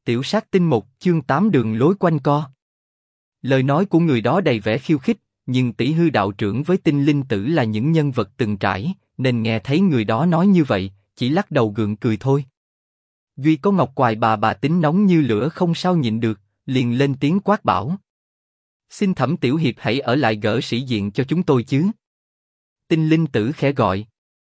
Tiểu sát tinh 1 chương 8 đường lối quanh co. Lời nói của người đó đầy vẻ khiêu khích, nhưng Tỷ Hư đạo trưởng với Tinh Linh Tử là những nhân vật từng trải, nên nghe thấy người đó nói như vậy, chỉ lắc đầu gượng cười thôi. Duy có Ngọc Quài bà tính nóng như lửa không sao nhịn được, liền lên tiếng quát bảo: xin Thẩm tiểu hiệp hãy ở lại gỡ sĩ diện cho chúng tôi chứ. Tinh Linh Tử khẽ gọi: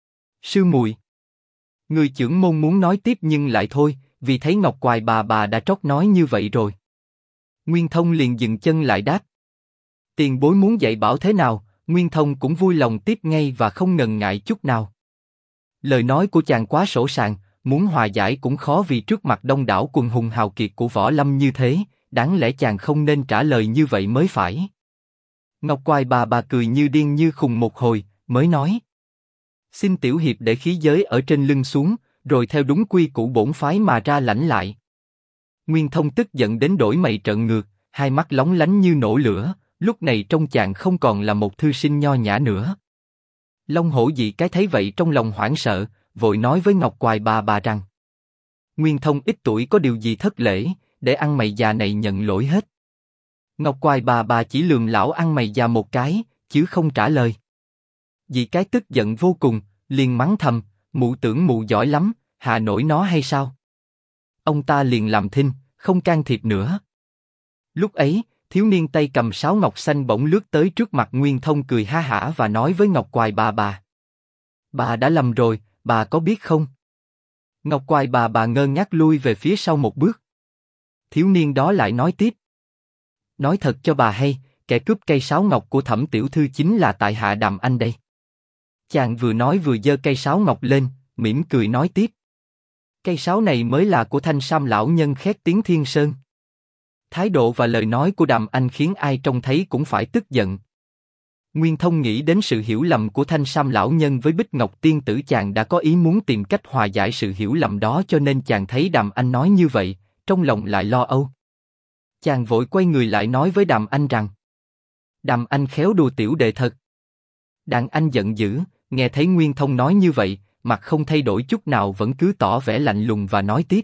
sư muội. Người trưởng môn muốn nói tiếp nhưng lại thôi, vì thấy Ngọc Quài bà đã trót nói như vậy rồi. Nguyên Thông liền dừng chân lại đáp: tiền bối muốn dạy bảo thế nào? Nguyên Thông cũng vui lòng tiếp ngay và không ngần ngại chút nào. Lời nói của chàng quá sỗ sàng, muốn hòa giải cũng khó vì trước mặt đông đảo quần hùng hào kiệt của võ lâm như thế, đáng lẽ chàng không nên trả lời như vậy mới phải. Ngọc Quài bà cười như điên như khùng một hồi, mới nói: xin tiểu hiệp để khí giới ở trên lưng xuống, rồi theo đúng quy củ bổn phái mà ra lãnh lại. Nguyên Thông tức giận đến đổi mày trợn ngược, hai mắt lóng lánh như nổ lửa, lúc này trông chàng không còn là một thư sinh nho nhã nữa. Long Hổ Dị cái thấy vậy trong lòng hoảng sợ, vội nói với Ngọc Quài bà rằng: Nguyên Thông ít tuổi có điều gì thất lễ, để ăn mày già này nhận lỗi hết. Ngọc Quài bà chỉ lườm lão ăn mày già một cái, chứ không trả lời. Dị cái tức giận vô cùng, liền mắng thầm: mụ tưởng mụ giỏi lắm, hạ nổi nó hay sao? Ông ta liền làm thinh, không can thiệp nữa. Lúc ấy, thiếu niên tay cầm sáo ngọc xanh bỗng lướt tới trước mặt Nguyên Thông cười ha hả và nói với Ngọc Quài bà: bà đã lầm rồi, bà có biết không? Ngọc Quài bà ngơ ngác lui về phía sau một bước. Thiếu niên đó lại nói tiếp: nói thật cho bà hay, kẻ cướp cây sáo ngọc của Thẩm tiểu thư chính là tại hạ Đàm Anh đây. Chàng vừa nói vừa giơ cây sáo ngọc lên, mỉm cười nói tiếp: cây sáo này mới là của Thanh Sam lão nhân khét tiếng Thiên Sơn. Thái độ và lời nói của Đàm Anh khiến ai trông thấy cũng phải tức giận. Nguyên Thông nghĩ đến sự hiểu lầm của Thanh Sam lão nhân với Bích Ngọc tiên tử, chàng đã có ý muốn tìm cách hòa giải sự hiểu lầm đó, cho nên chàng thấy Đàm Anh nói như vậy, trong lòng lại lo âu. Chàng vội quay người lại nói với Đàm Anh rằng: Đàm Anh khéo đùa tiểu đệ thật. Đàm Anh giận dữ, nghe thấy Nguyên Thông nói như vậy, mặt không thay đổi chút nào vẫn cứ tỏ vẻ lạnh lùng và nói tiếp: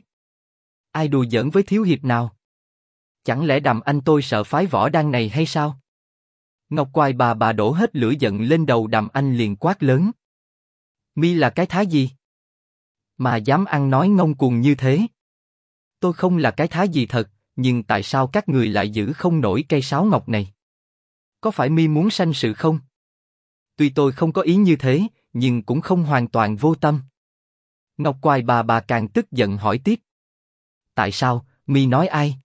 ai đùa giỡn với thiếu hiệp nào? Chẳng lẽ Đàm Anh tôi sợ phái võ đan này hay sao? Ngọc Quài bà đổ hết lửa giận lên đầu Đàm Anh liền quát lớn: mi là cái thá gì mà dám ăn nói ngông cuồng như thế? Tôi không là cái thá gì thật, nhưng tại sao các người lại giữ không nổi cây sáo ngọc này? Có phải mi muốn sanh sự không? Tuy tôi không có ý như thế, nhưng cũng không hoàn toàn vô tâm. Ngọc Quài bà càng tức giận hỏi tiếp: tại sao, mi nói ai?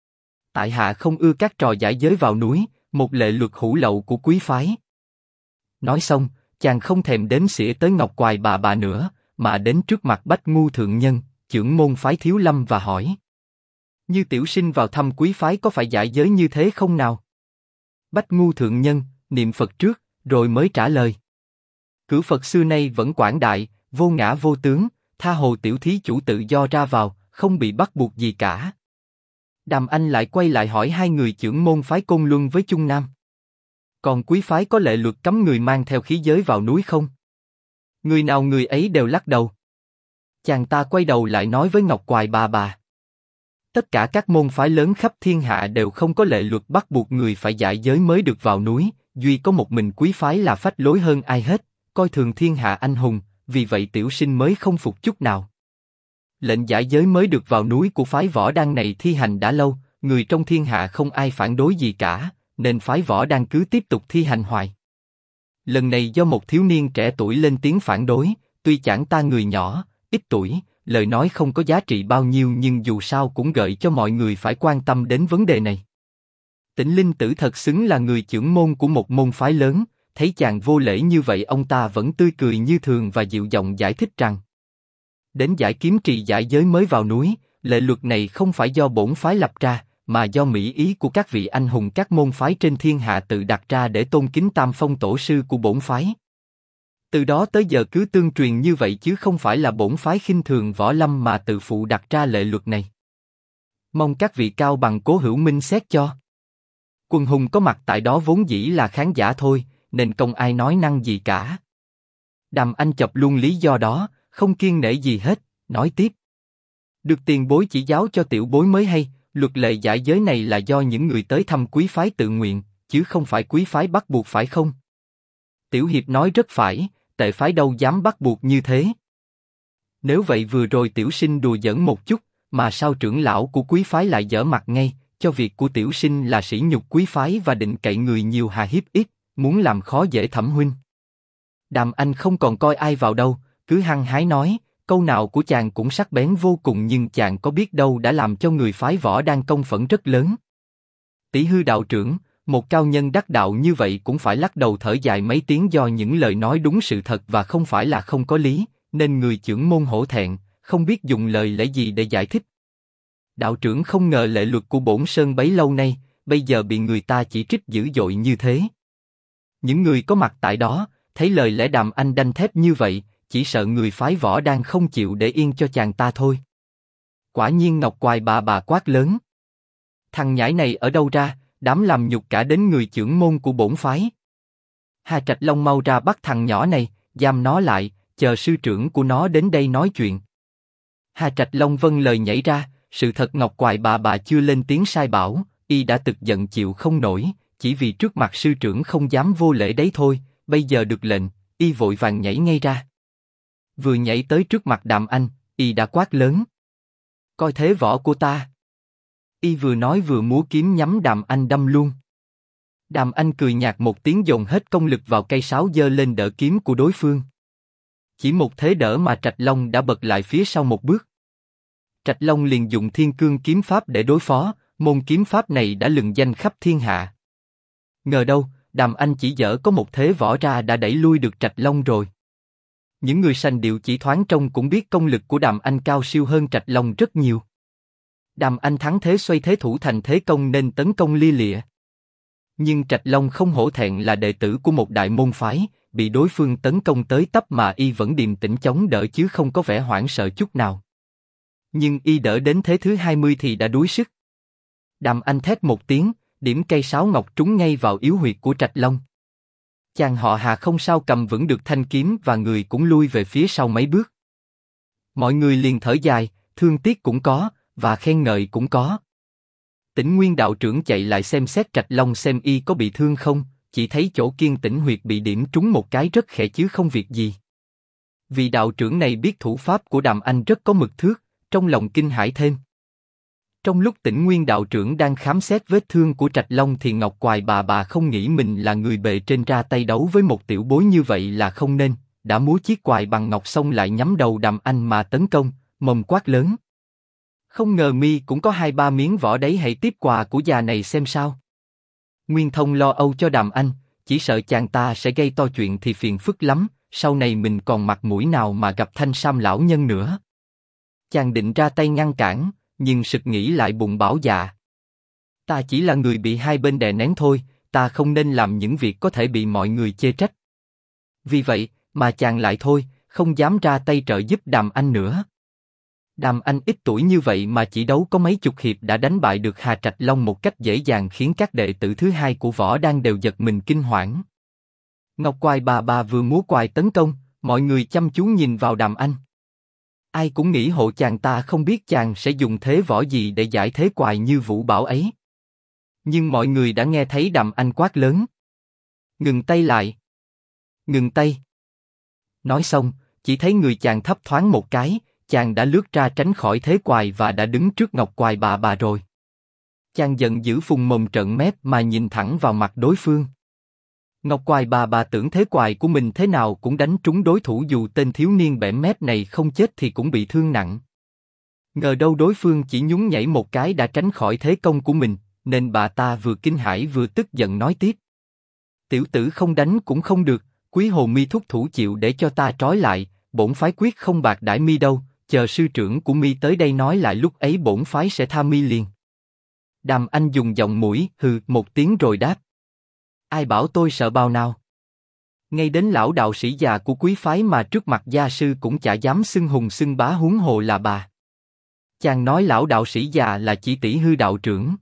Tại hạ không ưa các trò giải giới vào núi, một lệ luật hủ lậu của quý phái. Nói xong, chàng không thèm đếm xỉa tới Ngọc Quài bà nữa, mà đến trước mặt Bách Ngu thượng nhân, trưởng môn phái Thiếu Lâm và hỏi: như tiểu sinh vào thăm quý phái có phải giải giới như thế không nào? Bách Ngu thượng nhân niệm Phật trước, rồi mới trả lời: cửu Phật xưa nay vẫn quảng đại, vô ngã vô tướng, tha hồ tiểu thí chủ tự do ra vào, không bị bắt buộc gì cả. Đàm Anh lại quay lại hỏi hai người trưởng môn phái Côn Luân với Chung Nam: còn quý phái có lệ luật cấm người mang theo khí giới vào núi không? Người nào người ấy đều lắc đầu. Chàng ta quay đầu lại nói với Ngọc Quài bà: tất cả các môn phái lớn khắp thiên hạ đều không có lệ luật bắt buộc người phải giải giới mới được vào núi, duy có một mình quý phái là phách lối hơn ai hết, coi thường thiên hạ anh hùng, vì vậy tiểu sinh mới không phục chút nào. Lệnh giải giới mới được vào núi của phái võ đan này thi hành đã lâu, người trong thiên hạ không ai phản đối gì cả, nên phái võ đan cứ tiếp tục thi hành hoài. Lần này do một thiếu niên trẻ tuổi lên tiếng phản đối, tuy chẳng ta người nhỏ, ít tuổi, lời nói không có giá trị bao nhiêu, nhưng dù sao cũng gợi cho mọi người phải quan tâm đến vấn đề này. Tĩnh Linh Tử thật xứng là người trưởng môn của một môn phái lớn, thấy chàng vô lễ như vậy, ông ta vẫn tươi cười như thường và dịu giọng giải thích rằng: đến giải kiếm trì giải giới mới vào núi, lệ luật này không phải do bổn phái lập ra, mà do mỹ ý của các vị anh hùng các môn phái trên thiên hạ tự đặt ra để tôn kính Tam Phong tổ sư của bổn phái. Từ đó tới giờ cứ tương truyền như vậy, chứ không phải là bổn phái khinh thường võ lâm mà tự phụ đặt ra lệ luật này. Mong các vị cao bằng cố hữu minh xét cho. Quần hùng có mặt tại đó vốn dĩ là khán giả thôi, nên không ai nói năng gì cả. Đàm Anh chập luôn lý do đó, không kiêng nể gì hết, nói tiếp: Được tiền bối chỉ giáo cho tiểu bối mới hay, luật lệ giải giới này là do những người tới thăm quý phái tự nguyện, chứ không phải quý phái bắt buộc phải không? Tiểu Hiệp nói rất phải, tệ phái đâu dám bắt buộc như thế. Nếu vậy vừa rồi tiểu sinh đùa giỡn một chút, mà sao trưởng lão của quý phái lại dở mặt ngay, cho việc của tiểu sinh là sỉ nhục quý phái và định cậy người nhiều hà hiếp ít, muốn làm khó dễ Thẩm huynh. Đàm Anh không còn coi ai vào đâu, cứ hăng hái nói, câu nào của chàng cũng sắc bén vô cùng, nhưng chàng có biết đâu đã làm cho người phái Võ Đan công phẫn rất lớn. Tỷ Hư đạo trưởng, một cao nhân đắc đạo như vậy cũng phải lắc đầu thở dài mấy tiếng, do những lời nói đúng sự thật và không phải là không có lý, nên người chưởng môn hổ thẹn, không biết dùng lời lẽ gì để giải thích. Đạo trưởng không ngờ lệ luật của bổn sơn bấy lâu nay, bây giờ bị người ta chỉ trích dữ dội như thế. Những người có mặt tại đó, thấy lời lẽ Đàm Anh đanh thép như vậy, chỉ sợ người phái Võ Đan không chịu để yên cho chàng ta thôi. Quả nhiên Ngọc Quài bà quát lớn. Thằng nhãi này ở đâu ra, dám làm nhục cả đến người chưởng môn của bổn phái. Hà Trạch Long mau ra bắt thằng nhỏ này, giam nó lại, chờ sư trưởng của nó đến đây nói chuyện. Hà Trạch Long vâng lời nhảy ra, sự thật Ngọc Quài bà chưa lên tiếng sai bảo, y đã tức giận chịu không nổi, chỉ vì trước mặt sư trưởng không dám vô lễ đấy thôi, bây giờ được lệnh, y vội vàng nhảy ngay ra. Vừa nhảy tới trước mặt Đàm Anh, y đã quát lớn. Coi thế võ của ta. Y vừa nói vừa múa kiếm nhắm Đàm Anh đâm luôn. Đàm Anh cười nhạt một tiếng, dồn hết công lực vào cây sáo giơ lên đỡ kiếm của đối phương. Chỉ một thế đỡ mà Trạch Long đã bật lại phía sau một bước. Trạch Long liền dùng Thiên Cương kiếm pháp để đối phó, môn kiếm pháp này đã lừng danh khắp thiên hạ. Ngờ đâu, Đàm Anh chỉ dở có một thế võ ra đã đẩy lui được Trạch Long rồi. Những người sành điệu chỉ thoáng trông cũng biết công lực của Đàm Anh cao siêu hơn Trạch Long rất nhiều. Đàm Anh thắng thế xoay thế thủ thành thế công nên tấn công lia lịa. Nhưng Trạch Long không hổ thẹn là đệ tử của một đại môn phái, bị đối phương tấn công tới tấp mà y vẫn điềm tĩnh chống đỡ chứ không có vẻ hoảng sợ chút nào. Nhưng y đỡ đến thế thứ 20 thì đã đuối sức. Đàm Anh thét một tiếng, điểm cây sáo ngọc trúng ngay vào yếu huyệt của Trạch Long. Chàng họ Hà không sao cầm vững được thanh kiếm và người cũng lui về phía sau mấy bước. Mọi người liền thở dài, thương tiếc cũng có, và khen ngợi cũng có. Tĩnh Nguyên đạo trưởng chạy lại xem xét Trạch Long xem y có bị thương không, chỉ thấy chỗ kiên tĩnh huyệt bị điểm trúng một cái rất khẽ chứ không việc gì. Vì đạo trưởng này biết thủ pháp của Đàm Anh rất có mực thước, trong lòng kinh hãi thêm. Trong lúc Tĩnh Nguyên đạo trưởng đang khám xét vết thương của Trạch Long thì Ngọc Quài bà không nghĩ mình là người bề trên ra tay đấu với một tiểu bối như vậy là không nên, đã múa chiếc quài bằng ngọc xong lại nhắm đầu Đàm Anh mà tấn công, mồm quát lớn. Không ngờ mi cũng có 2-3 miếng vỏ đấy, hãy tiếp quà của già này xem sao. Nguyên Thông lo âu cho Đàm Anh, chỉ sợ chàng ta sẽ gây to chuyện thì phiền phức lắm, sau này mình còn mặt mũi nào mà gặp Thanh Sam lão nhân nữa. Chàng định ra tay ngăn cản, nhưng sực nghĩ lại bụng bảo dạ. Ta chỉ là người bị hai bên đè nén thôi, ta không nên làm những việc có thể bị mọi người chê trách. Vì vậy, mà chàng lại thôi, không dám ra tay trợ giúp Đàm Anh nữa. Đàm Anh ít tuổi như vậy mà chỉ đấu có mấy chục hiệp đã đánh bại được Hà Trạch Long một cách dễ dàng, khiến các đệ tử thứ hai của Võ Đan đều giật mình kinh hoảng. Ngọc Quài bà vừa múa quài tấn công, mọi người chăm chú nhìn vào Đàm Anh. Ai cũng nghĩ hộ chàng ta không biết chàng sẽ dùng thế võ gì để giải thế quài như Vũ Bảo ấy. Nhưng mọi người đã nghe thấy Đàm Anh quát lớn. Ngừng tay lại. Ngừng tay. Nói xong, chỉ thấy người chàng thấp thoáng một cái, chàng đã lướt ra tránh khỏi thế quài và đã đứng trước Ngọc Quài bà rồi. Chàng giận dữ phùng mồm trợn mép mà nhìn thẳng vào mặt đối phương. Ngọc Quài bà tưởng thế quài của mình thế nào cũng đánh trúng đối thủ, dù tên thiếu niên bẽm mép này không chết thì cũng bị thương nặng. Ngờ đâu đối phương chỉ nhún nhảy một cái đã tránh khỏi thế công của mình, nên bà ta vừa kinh hãi vừa tức giận nói tiếp. Tiểu tử không đánh cũng không được, Quý Hồ mi thúc thủ chịu để cho ta trói lại, bổn phái quyết không bạc đãi mi đâu, chờ sư trưởng của mi tới đây nói lại lúc ấy bổn phái sẽ tha mi liền. Đàm Anh dùng giọng mũi hừ một tiếng rồi đáp. Ai bảo tôi sợ bao nào? Ngay đến lão đạo sĩ già của quý phái mà trước mặt gia sư cũng chả dám xưng hùng xưng bá, huống hồ là bà. Chàng nói lão đạo sĩ già là chỉ Tỷ Hư đạo trưởng.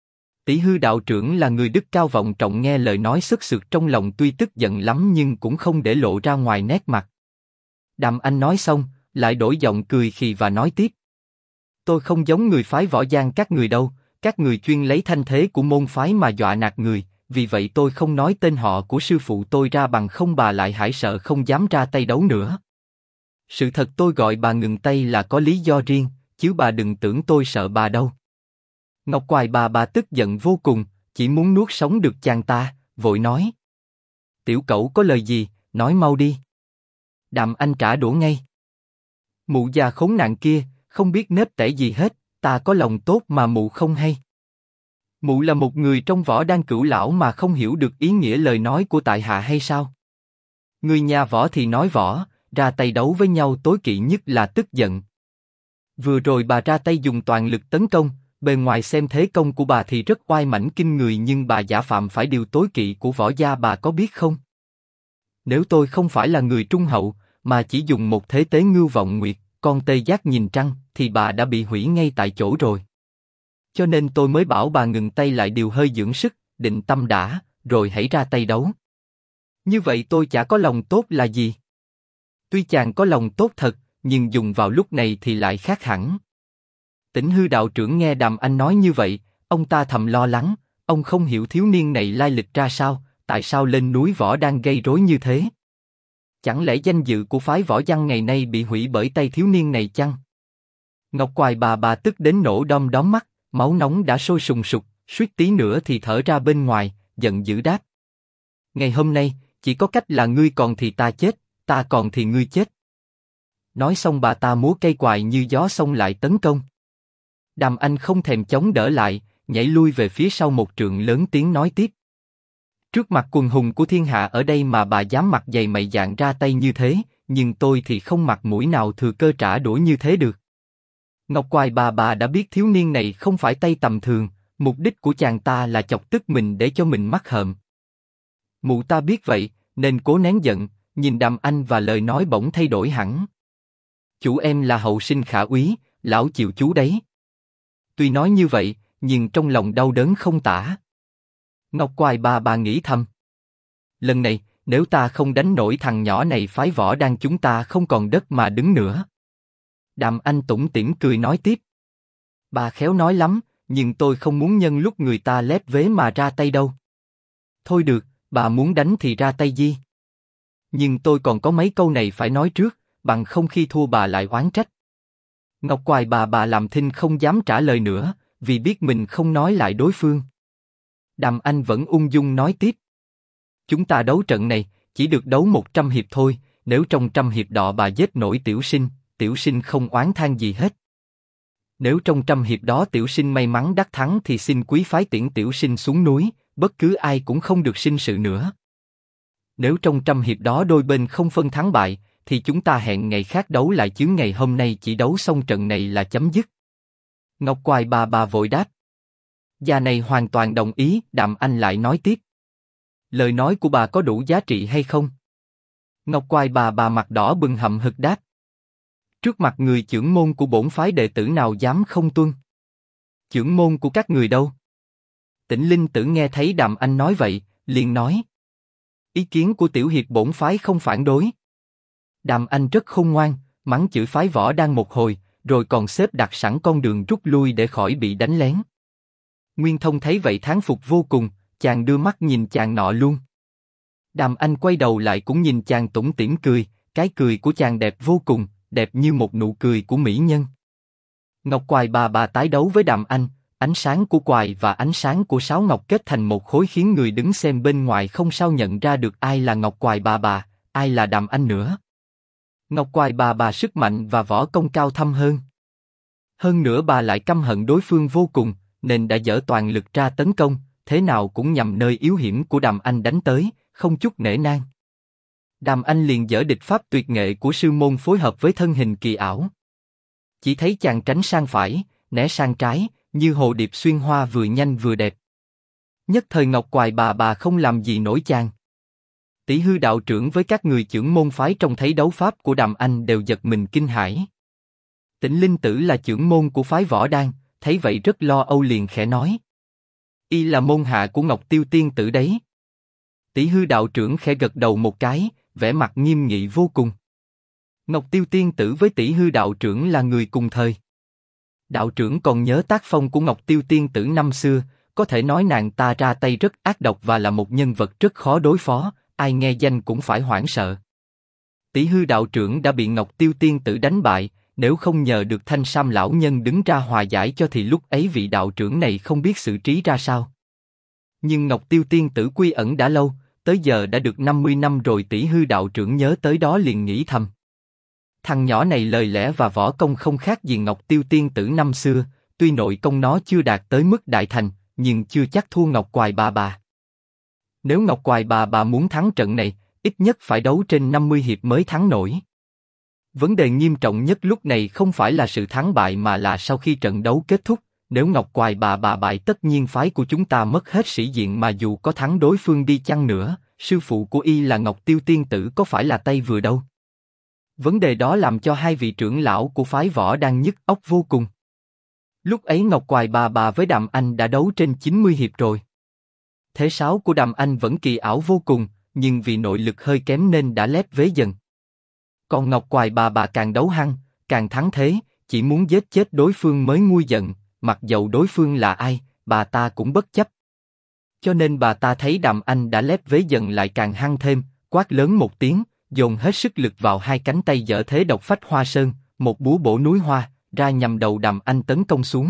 Tỷ Hư đạo trưởng là người đức cao vọng trọng, nghe lời nói sất sượt trong lòng tuy tức giận lắm nhưng cũng không để lộ ra ngoài nét mặt. Đàm Anh nói xong, lại đổi giọng cười khì và nói tiếp. Tôi không giống người phái Võ Giang các người đâu, các người chuyên lấy thanh thế của môn phái mà dọa nạt người, vì vậy tôi không nói tên họ của sư phụ tôi ra bằng không bà lại hãi sợ không dám ra tay đấu nữa. Sự thật tôi gọi bà ngừng tay là có lý do riêng, chứ bà đừng tưởng tôi sợ bà đâu. Ngọc Quài bà tức giận vô cùng, chỉ muốn nuốt sống được chàng ta, vội nói. Tiểu cẩu có lời gì, nói mau đi. Đàm Anh trả đũa ngay. Mụ già khốn nạn kia, không biết nết tẻ gì hết, ta có lòng tốt mà mụ không hay. Mụ là một người trong Võ Đan cửu lão mà không hiểu được ý nghĩa lời nói của tại hạ hay sao? Người nhà Võ thì nói võ, ra tay đấu với nhau tối kỵ nhất là tức giận. Vừa rồi bà ra tay dùng toàn lực tấn công, bề ngoài xem thế công của bà thì rất oai mãnh kinh người nhưng bà giả phạm phải điều tối kỵ của Võ gia bà có biết không? Nếu tôi không phải là người trung hậu, mà chỉ dùng một thế tế ngưu vọng nguyệt, con tê giác nhìn trăng, thì bà đã bị hủy ngay tại chỗ rồi. Cho nên tôi mới bảo bà ngừng tay lại điều hơi dưỡng sức, định tâm đã, rồi hãy ra tay đấu. Như vậy tôi chả có lòng tốt là gì? Tuy chàng có lòng tốt thật, nhưng dùng vào lúc này thì lại khác hẳn. Tĩnh Hư đạo trưởng nghe Đàm Anh nói như vậy, ông ta thầm lo lắng, ông không hiểu thiếu niên này lai lịch ra sao, tại sao lên núi Võ đang gây rối như thế? Chẳng lẽ danh dự của phái Võ Giang ngày nay bị hủy bởi tay thiếu niên này chăng? Ngọc Quài bà tức đến nổ đom đóm mắt, máu nóng đã sôi sùng sục, suýt tí nữa thì thở ra bên ngoài, giận dữ đáp. Ngày hôm nay, chỉ có cách là ngươi còn thì ta chết, ta còn thì ngươi chết. Nói xong bà ta múa cây quài như gió xông lại tấn công. Đàm Anh không thèm chống đỡ lại, nhảy lui về phía sau một trượng lớn tiếng nói tiếp. Trước mặt quần hùng của thiên hạ ở đây mà bà dám mặt dày mày dạn ra tay như thế, nhưng tôi thì không mặt mũi nào thừa cơ trả đũa như thế được. Ngọc Quài bà đã biết thiếu niên này không phải tay tầm thường, mục đích của chàng ta là chọc tức mình để cho mình mắc hợm. Mụ ta biết vậy, nên cố nén giận, nhìn Đàm Anh và lời nói bỗng thay đổi hẳn. Chủ em là hậu sinh khả úy, lão chịu chú đấy. Tuy nói như vậy, nhưng trong lòng đau đớn không tả. Ngọc Quài bà nghĩ thầm. Lần này, nếu ta không đánh nổi thằng nhỏ này phái Võ Đan chúng ta không còn đất mà đứng nữa. Đàm Anh tủm tỉm cười nói tiếp. Bà khéo nói lắm, nhưng tôi không muốn nhân lúc người ta lép vế mà ra tay đâu. Thôi được, bà muốn đánh thì ra tay gì. Nhưng tôi còn có mấy câu này phải nói trước, bằng không khi thua bà lại oán trách. Ngọc Quài bà làm thinh không dám trả lời nữa, vì biết mình không nói lại đối phương. Đàm Anh vẫn ung dung nói tiếp. Chúng ta đấu trận này, chỉ được đấu 100 hiệp thôi, nếu trong 100 hiệp đó bà giết nổi tiểu sinh không oán than gì hết. Nếu trong 100 hiệp đó tiểu sinh may mắn đắc thắng thì xin quý phái tiễn tiểu sinh xuống núi, bất cứ ai cũng không được sinh sự nữa. Nếu trong 100 hiệp đó đôi bên không phân thắng bại, thì chúng ta hẹn ngày khác đấu lại chứ ngày hôm nay chỉ đấu xong trận này là chấm dứt. Ngọc Quài bà vội đáp. Già này hoàn toàn đồng ý, Đàm Anh lại nói tiếp. Lời nói của bà có đủ giá trị hay không? Ngọc Quài bà mặt đỏ bừng hậm hực đáp. Trước mặt người chưởng môn của bổn phái đệ tử nào dám không tuân? Chưởng môn của các người đâu? Tĩnh Linh Tử nghe thấy Đàm Anh nói vậy, liền nói. Ý kiến của tiểu hiệp bổn phái không phản đối. Đàm Anh rất khôn ngoan, mắng chửi phái Võ Đan một hồi, rồi còn xếp đặt sẵn con đường rút lui để khỏi bị đánh lén. Nguyên Thông thấy vậy thán phục vô cùng, chàng đưa mắt nhìn chàng nọ luôn. Đàm Anh quay đầu lại cũng nhìn chàng tủm tỉm cười, cái cười của chàng đẹp vô cùng, đẹp như một nụ cười của mỹ nhân. Ngọc Quài bà tái đấu với Đàm Anh, ánh sáng của Quài và ánh sáng của Sáo Ngọc kết thành một khối khiến người đứng xem bên ngoài không sao nhận ra được ai là Ngọc Quài bà, ai là Đàm Anh nữa. Ngọc Quài bà sức mạnh và võ công cao thâm hơn. Hơn nữa bà lại căm hận đối phương vô cùng, nên đã dở toàn lực ra tấn công, thế nào cũng nhằm nơi yếu hiểm của Đàm Anh đánh tới, không chút nể nang. Đàm Anh liền dở địch pháp tuyệt nghệ của sư môn phối hợp với thân hình kỳ ảo. Chỉ thấy chàng tránh sang phải, né sang trái, như hồ điệp xuyên hoa vừa nhanh vừa đẹp. Nhất thời Ngọc Quài bà không làm gì nổi chàng. Tỷ Hư đạo trưởng với các người chưởng môn phái trông thấy đấu pháp của Đàm Anh đều giật mình kinh hãi. Tĩnh Linh Tử là chưởng môn của phái Võ Đan, thấy vậy rất lo âu liền khẽ nói. Y là môn hạ của Ngọc Tiêu Tiên Tử đấy. Tỷ Hư đạo trưởng khẽ gật đầu một cái, vẻ mặt nghiêm nghị vô cùng. Ngọc Tiêu Tiên Tử với Tỷ Hư đạo trưởng là người cùng thời. Đạo trưởng còn nhớ tác phong của Ngọc Tiêu tiên tử năm xưa, có thể nói nàng ta ra tay rất ác độc và là một nhân vật rất khó đối phó, ai nghe danh cũng phải hoảng sợ. Tỷ Hư đạo trưởng đã bị Ngọc Tiêu tiên tử đánh bại, nếu không nhờ được Thanh Sam lão nhân đứng ra hòa giải cho thì lúc ấy vị đạo trưởng này không biết xử trí ra sao. Nhưng Ngọc Tiêu tiên tử quy ẩn đã lâu, tới giờ đã được 50 năm rồi. Tỷ Hư đạo trưởng nhớ tới đó liền nghĩ thầm. Thằng nhỏ này lời lẽ và võ công không khác gì Ngọc Tiêu tiên tử năm xưa, tuy nội công nó chưa đạt tới mức đại thành, nhưng chưa chắc thua Ngọc Quài bà bà. Nếu Ngọc Quài bà bà muốn thắng trận này, ít nhất phải đấu trên 50 hiệp mới thắng nổi. Vấn đề nghiêm trọng nhất lúc này không phải là sự thắng bại mà là sau khi trận đấu kết thúc, nếu Ngọc Quài bà bà bại tất nhiên phái của chúng ta mất hết sĩ diện, mà dù có thắng đối phương đi chăng nữa, sư phụ của y là Ngọc Tiêu tiên tử có phải là tay vừa đâu. Vấn đề đó làm cho hai vị trưởng lão của phái Võ đang nhức óc vô cùng. Lúc ấy Ngọc Quài bà bà với Đàm Anh đã đấu trên 90 hiệp rồi. Thế sáo của Đàm Anh vẫn kỳ ảo vô cùng, nhưng vì nội lực hơi kém nên đã lép vế dần. Còn Ngọc Quài bà bà càng đấu hăng, càng thắng thế, chỉ muốn giết chết đối phương mới nguôi giận, mặc dầu đối phương là ai, bà ta cũng bất chấp. Cho nên bà ta thấy Đàm Anh đã lép vế dần lại càng hăng thêm, quát lớn một tiếng, dồn hết sức lực vào hai cánh tay dở thế độc phách hoa sơn, một búa bổ núi hoa, ra nhằm đầu Đàm Anh tấn công xuống.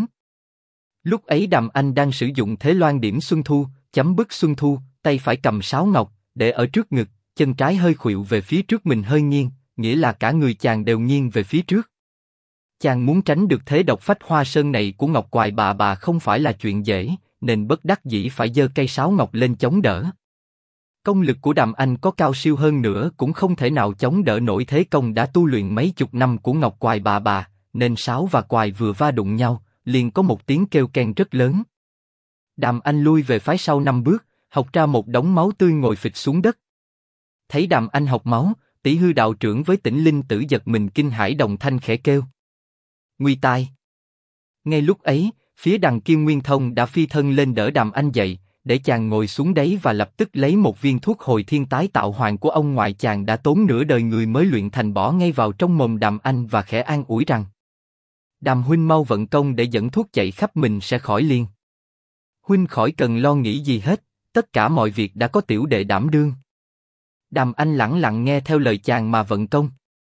Lúc ấy Đàm Anh đang sử dụng thế loan điểm xuân thu, chấm bức xuân thu, tay phải cầm sáo ngọc, để ở trước ngực, chân trái hơi khuỵu về phía trước mình hơi nghiêng, nghĩa là cả người chàng đều nghiêng về phía trước. Chàng muốn tránh được thế độc phách hoa sơn này của Ngọc Quài bà bà không phải là chuyện dễ, nên bất đắc dĩ phải giơ cây sáo ngọc lên chống đỡ. Công lực của Đàm Anh có cao siêu hơn nữa cũng không thể nào chống đỡ nổi thế công đã tu luyện mấy chục năm của Ngọc Quài bà bà, nên sáo và quài vừa va đụng nhau, liền có một tiếng kêu keng rất lớn. Đàm Anh lui về phía sau 5 bước, học ra một đống máu tươi ngồi phịch xuống đất. Thấy Đàm Anh học máu, Tỷ Hư đạo trưởng với Tĩnh Linh tử giật mình kinh hãi, đồng thanh khẽ kêu: nguy tai! Ngay lúc ấy, phía đằng kia Nguyên Thông đã phi thân lên đỡ Đàm Anh dậy, để chàng ngồi xuống đấy và lập tức lấy một viên thuốc hồi thiên tái tạo hoàng của ông ngoại chàng đã tốn nửa đời người mới luyện thành bỏ ngay vào trong mồm Đàm Anh và khẽ an ủi rằng: Đàm huynh mau vận công để dẫn thuốc chạy khắp mình sẽ khỏi liền. Huynh khỏi cần lo nghĩ gì hết, tất cả mọi việc đã có tiểu đệ đảm đương. Đàm Anh lẳng lặng nghe theo lời chàng mà vận công.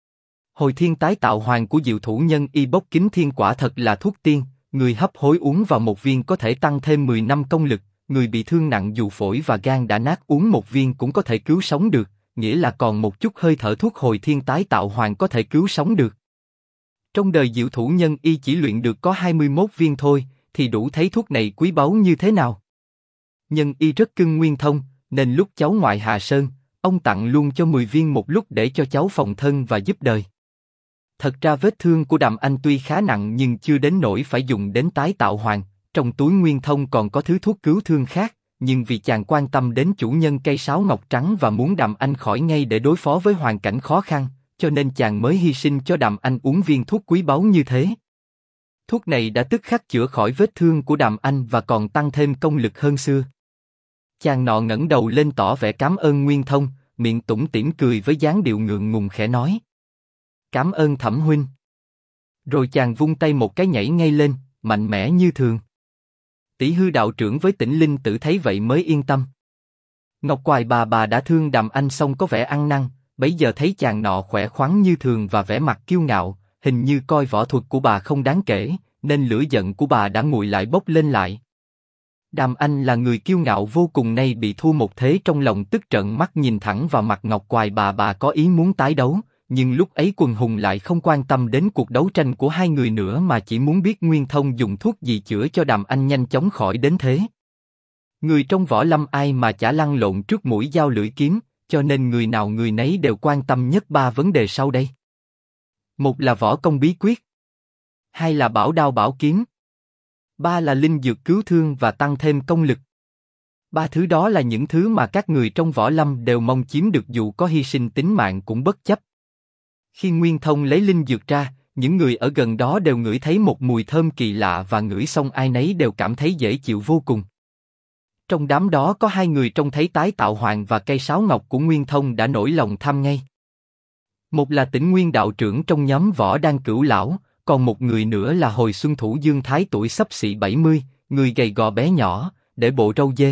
Hồi thiên tái tạo hoàng của Diệu Thủ Nhân Y Bốc Kính Thiên quả thật là thuốc tiên, người hấp hối uống vào một viên có thể tăng thêm 10 năm công lực, người bị thương nặng dù phổi và gan đã nát uống một viên cũng có thể cứu sống được, nghĩa là còn một chút hơi thở thuốc hồi thiên tái tạo hoàng có thể cứu sống được. Trong đời Diệu Thủ Nhân Y chỉ luyện được có 21 viên thôi, thì đủ thấy thuốc này quý báu như thế nào. Nhân Y rất cưng Nguyên Thông, nên lúc cháu ngoại hạ sơn, ông tặng luôn cho 10 viên một lúc để cho cháu phòng thân và giúp đời. Thật ra vết thương của Đàm Anh tuy khá nặng nhưng chưa đến nỗi phải dùng đến tái tạo hoàng, trong túi Nguyên Thông còn có thứ thuốc cứu thương khác, nhưng vì chàng quan tâm đến chủ nhân cây sáo ngọc trắng và muốn Đàm Anh khỏi ngay để đối phó với hoàn cảnh khó khăn, cho nên chàng mới hy sinh cho Đàm Anh uống viên thuốc quý báu như thế. Thuốc này đã tức khắc chữa khỏi vết thương của Đàm Anh và còn tăng thêm công lực hơn xưa. Chàng nọ ngẩng đầu lên tỏ vẻ cảm ơn Nguyên Thông, miệng tủm tỉm cười với dáng điệu ngượng ngùng khẽ nói: Cảm ơn Thẩm huynh. Rồi chàng vung tay một cái nhảy ngay lên, mạnh mẽ như thường. Tỷ Hư đạo trưởng với Tĩnh Linh tử thấy vậy mới yên tâm. Ngọc Quài bà đã thương Đàm Anh xong có vẻ ăn năn, bấy giờ thấy chàng nọ khỏe khoắn như thường và vẻ mặt kiêu ngạo, hình như coi võ thuật của bà không đáng kể, nên lửa giận của bà đã nguội lại bốc lên lại. Đàm Anh là người kiêu ngạo vô cùng, nay bị thua một thế trong lòng tức trợn mắt nhìn thẳng vào mặt Ngọc Quài bà có ý muốn tái đấu, nhưng lúc ấy quần hùng lại không quan tâm đến cuộc đấu tranh của hai người nữa mà chỉ muốn biết Nguyên Thông dùng thuốc gì chữa cho Đàm Anh nhanh chóng khỏi đến thế. Người trong võ lâm ai mà chả lăn lộn trước mũi dao lưỡi kiếm, cho nên người nào người nấy đều quan tâm nhất ba vấn đề sau đây. Một là võ công bí quyết, hai là bảo đao bảo kiếm, ba là linh dược cứu thương và tăng thêm công lực. Ba thứ đó là những thứ mà các người trong võ lâm đều mong chiếm được dù có hy sinh tính mạng cũng bất chấp. Khi Nguyên Thông lấy linh dược ra, những người ở gần đó đều ngửi thấy một mùi thơm kỳ lạ và ngửi xong ai nấy đều cảm thấy dễ chịu vô cùng. Trong đám đó có hai người trông thấy tái tạo hoàng và cây sáo ngọc của Nguyên Thông đã nổi lòng tham ngay. Một là Tĩnh Nguyên đạo trưởng trong nhóm võ đan cửu lão, còn một người nữa là hồi xuân thủ Dương Thái tuổi xấp xỉ 70, người gầy gò bé nhỏ, để bộ râu dê.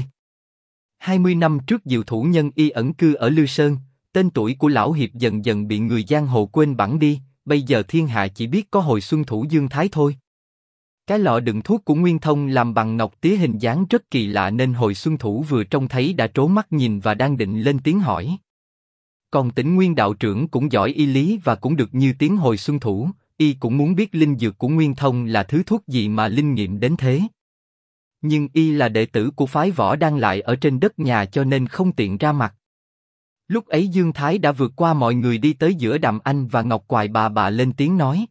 20 năm trước Diệu thủ nhân y ẩn cư ở Lư Sơn, tên tuổi của lão hiệp dần dần bị người giang hồ quên bẵng đi, bây giờ thiên hạ chỉ biết có hồi xuân thủ Dương Thái thôi. Cái lọ đựng thuốc của Nguyên Thông làm bằng ngọc tía hình dáng rất kỳ lạ nên hồi xuân thủ vừa trông thấy đã trố mắt nhìn và đang định lên tiếng hỏi. Còn Tĩnh Nguyên đạo trưởng cũng giỏi y lý và cũng được như tiếng hồi xuân thủ, y cũng muốn biết linh dược của Nguyên Thông là thứ thuốc gì mà linh nghiệm đến thế. Nhưng y là đệ tử của phái Võ đang lại ở trên đất nhà cho nên không tiện ra mặt. Lúc ấy Dương Thái đã vượt qua mọi người đi tới giữa Đàm Anh và Ngọc Quài bà lên tiếng nói.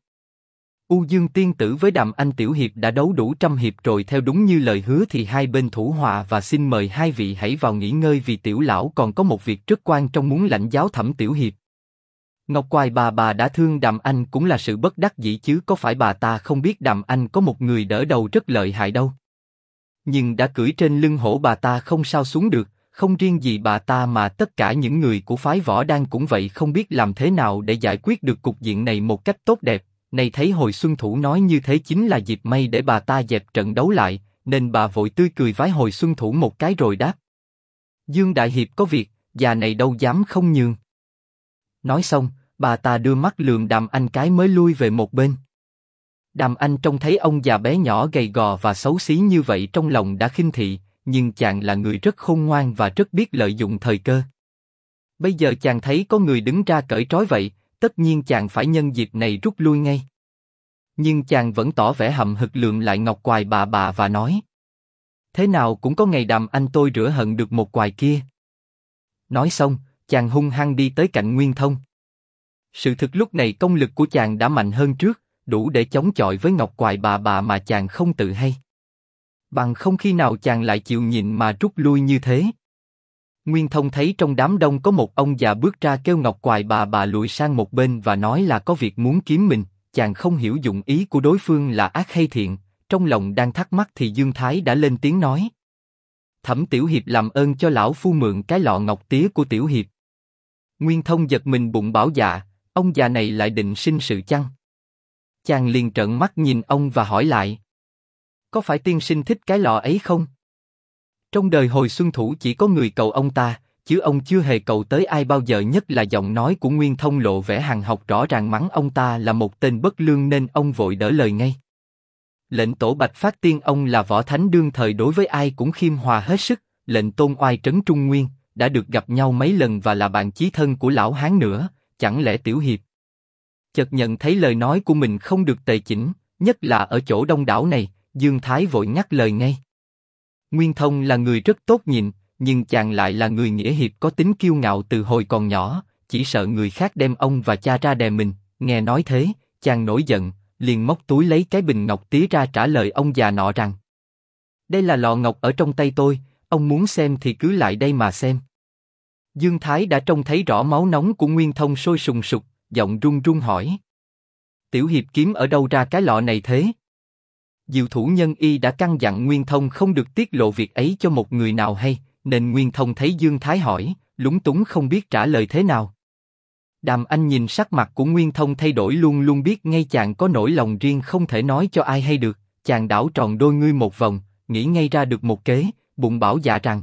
U Dương tiên tử với Đàm Anh tiểu hiệp đã đấu đủ 100 hiệp rồi, theo đúng như lời hứa thì hai bên thủ hòa và xin mời hai vị hãy vào nghỉ ngơi vì tiểu lão còn có một việc rất quan trọng muốn lãnh giáo Thẩm tiểu hiệp. Ngọc Quài bà đã thương Đàm Anh cũng là sự bất đắc dĩ chứ có phải bà ta không biết Đàm Anh có một người đỡ đầu rất lợi hại đâu. Nhưng đã cưỡi trên lưng hổ bà ta không sao xuống được, không riêng gì bà ta mà tất cả những người của phái Võ Đan cũng vậy, không biết làm thế nào để giải quyết được cục diện này một cách tốt đẹp. Này thấy hồi xuân thủ nói như thế chính là dịp may để bà ta dẹp trận đấu lại, nên bà vội tươi cười vái hồi xuân thủ một cái rồi đáp. Dương đại hiệp có việc, già này đâu dám không nhường. Nói xong, bà ta đưa mắt lườm Đàm Anh cái mới lui về một bên. Đàm Anh trông thấy ông già bé nhỏ gầy gò và xấu xí như vậy trong lòng đã khinh thị, nhưng chàng là người rất khôn ngoan và rất biết lợi dụng thời cơ. Bây giờ chàng thấy có người đứng ra cởi trói vậy, tất nhiên chàng phải nhân dịp này rút lui ngay. Nhưng chàng vẫn tỏ vẻ hậm hực lườm lại Ngọc Quài bà và nói. Thế nào cũng có ngày Đàm Anh tôi rửa hận được một quài kia. Nói xong, chàng hung hăng đi tới cạnh Nguyên Thông. Sự thực lúc này công lực của chàng đã mạnh hơn trước, đủ để chống chọi với Ngọc Quài bà mà chàng không tự hay. Bằng không khi nào chàng lại chịu nhịn mà rút lui như thế. Nguyên Thông thấy trong đám đông có một ông già bước ra kêu Ngọc Quài bà lùi sang một bên và nói là có việc muốn kiếm mình. Chàng không hiểu dụng ý của đối phương là ác hay thiện, trong lòng đang thắc mắc thì Dương Thái đã lên tiếng nói. Thẩm tiểu hiệp làm ơn cho lão phu mượn cái lọ ngọc tía của tiểu hiệp. Nguyên Thông giật mình bụng bảo dạ, ông già này lại định sinh sự chăng? Chàng liền trợn mắt nhìn ông và hỏi lại. Có phải tiên sinh thích cái lọ ấy không? Trong đời hồi xuân thủ chỉ có người cầu ông ta, chứ ông chưa hề cầu tới ai bao giờ, nhất là giọng nói của Nguyên Thông lộ vẻ hằn học rõ ràng mắng ông ta là một tên bất lương nên ông vội đỡ lời ngay. Lệnh tổ Bạch Phát Tiên ông là võ thánh đương thời đối với ai cũng khiêm hòa hết sức, lệnh tôn oai trấn Trung Nguyên, đã được gặp nhau mấy lần và là bạn chí thân của lão hán nữa, chẳng lẽ tiểu hiệp? Chợt nhận thấy lời nói của mình không được tề chỉnh, nhất là ở chỗ đông đảo này, Dương Thái vội ngắt lời ngay. Nguyên Thông là người rất tốt nhịn, nhưng chàng lại là người nghĩa hiệp có tính kiêu ngạo từ hồi còn nhỏ, chỉ sợ người khác đem ông và cha ra đè mình. Nghe nói thế, chàng nổi giận, liền móc túi lấy cái bình ngọc tía ra trả lời ông già nọ rằng: đây là lọ ngọc ở trong tay tôi, ông muốn xem thì cứ lại đây mà xem. Dương Thái đã trông thấy rõ máu nóng của Nguyên Thông sôi sùng sục, giọng run run hỏi: tiểu hiệp kiếm ở đâu ra cái lọ này thế? Diệu thủ nhân y đã căn dặn Nguyên Thông không được tiết lộ việc ấy cho một người nào hay, nên Nguyên Thông thấy Dương Thái hỏi, lúng túng không biết trả lời thế nào. Đàm Anh nhìn sắc mặt của Nguyên Thông thay đổi luôn luôn biết ngay chàng có nỗi lòng riêng không thể nói cho ai hay được, chàng đảo tròn đôi ngươi một vòng, nghĩ ngay ra được một kế, bụng bảo dạ rằng: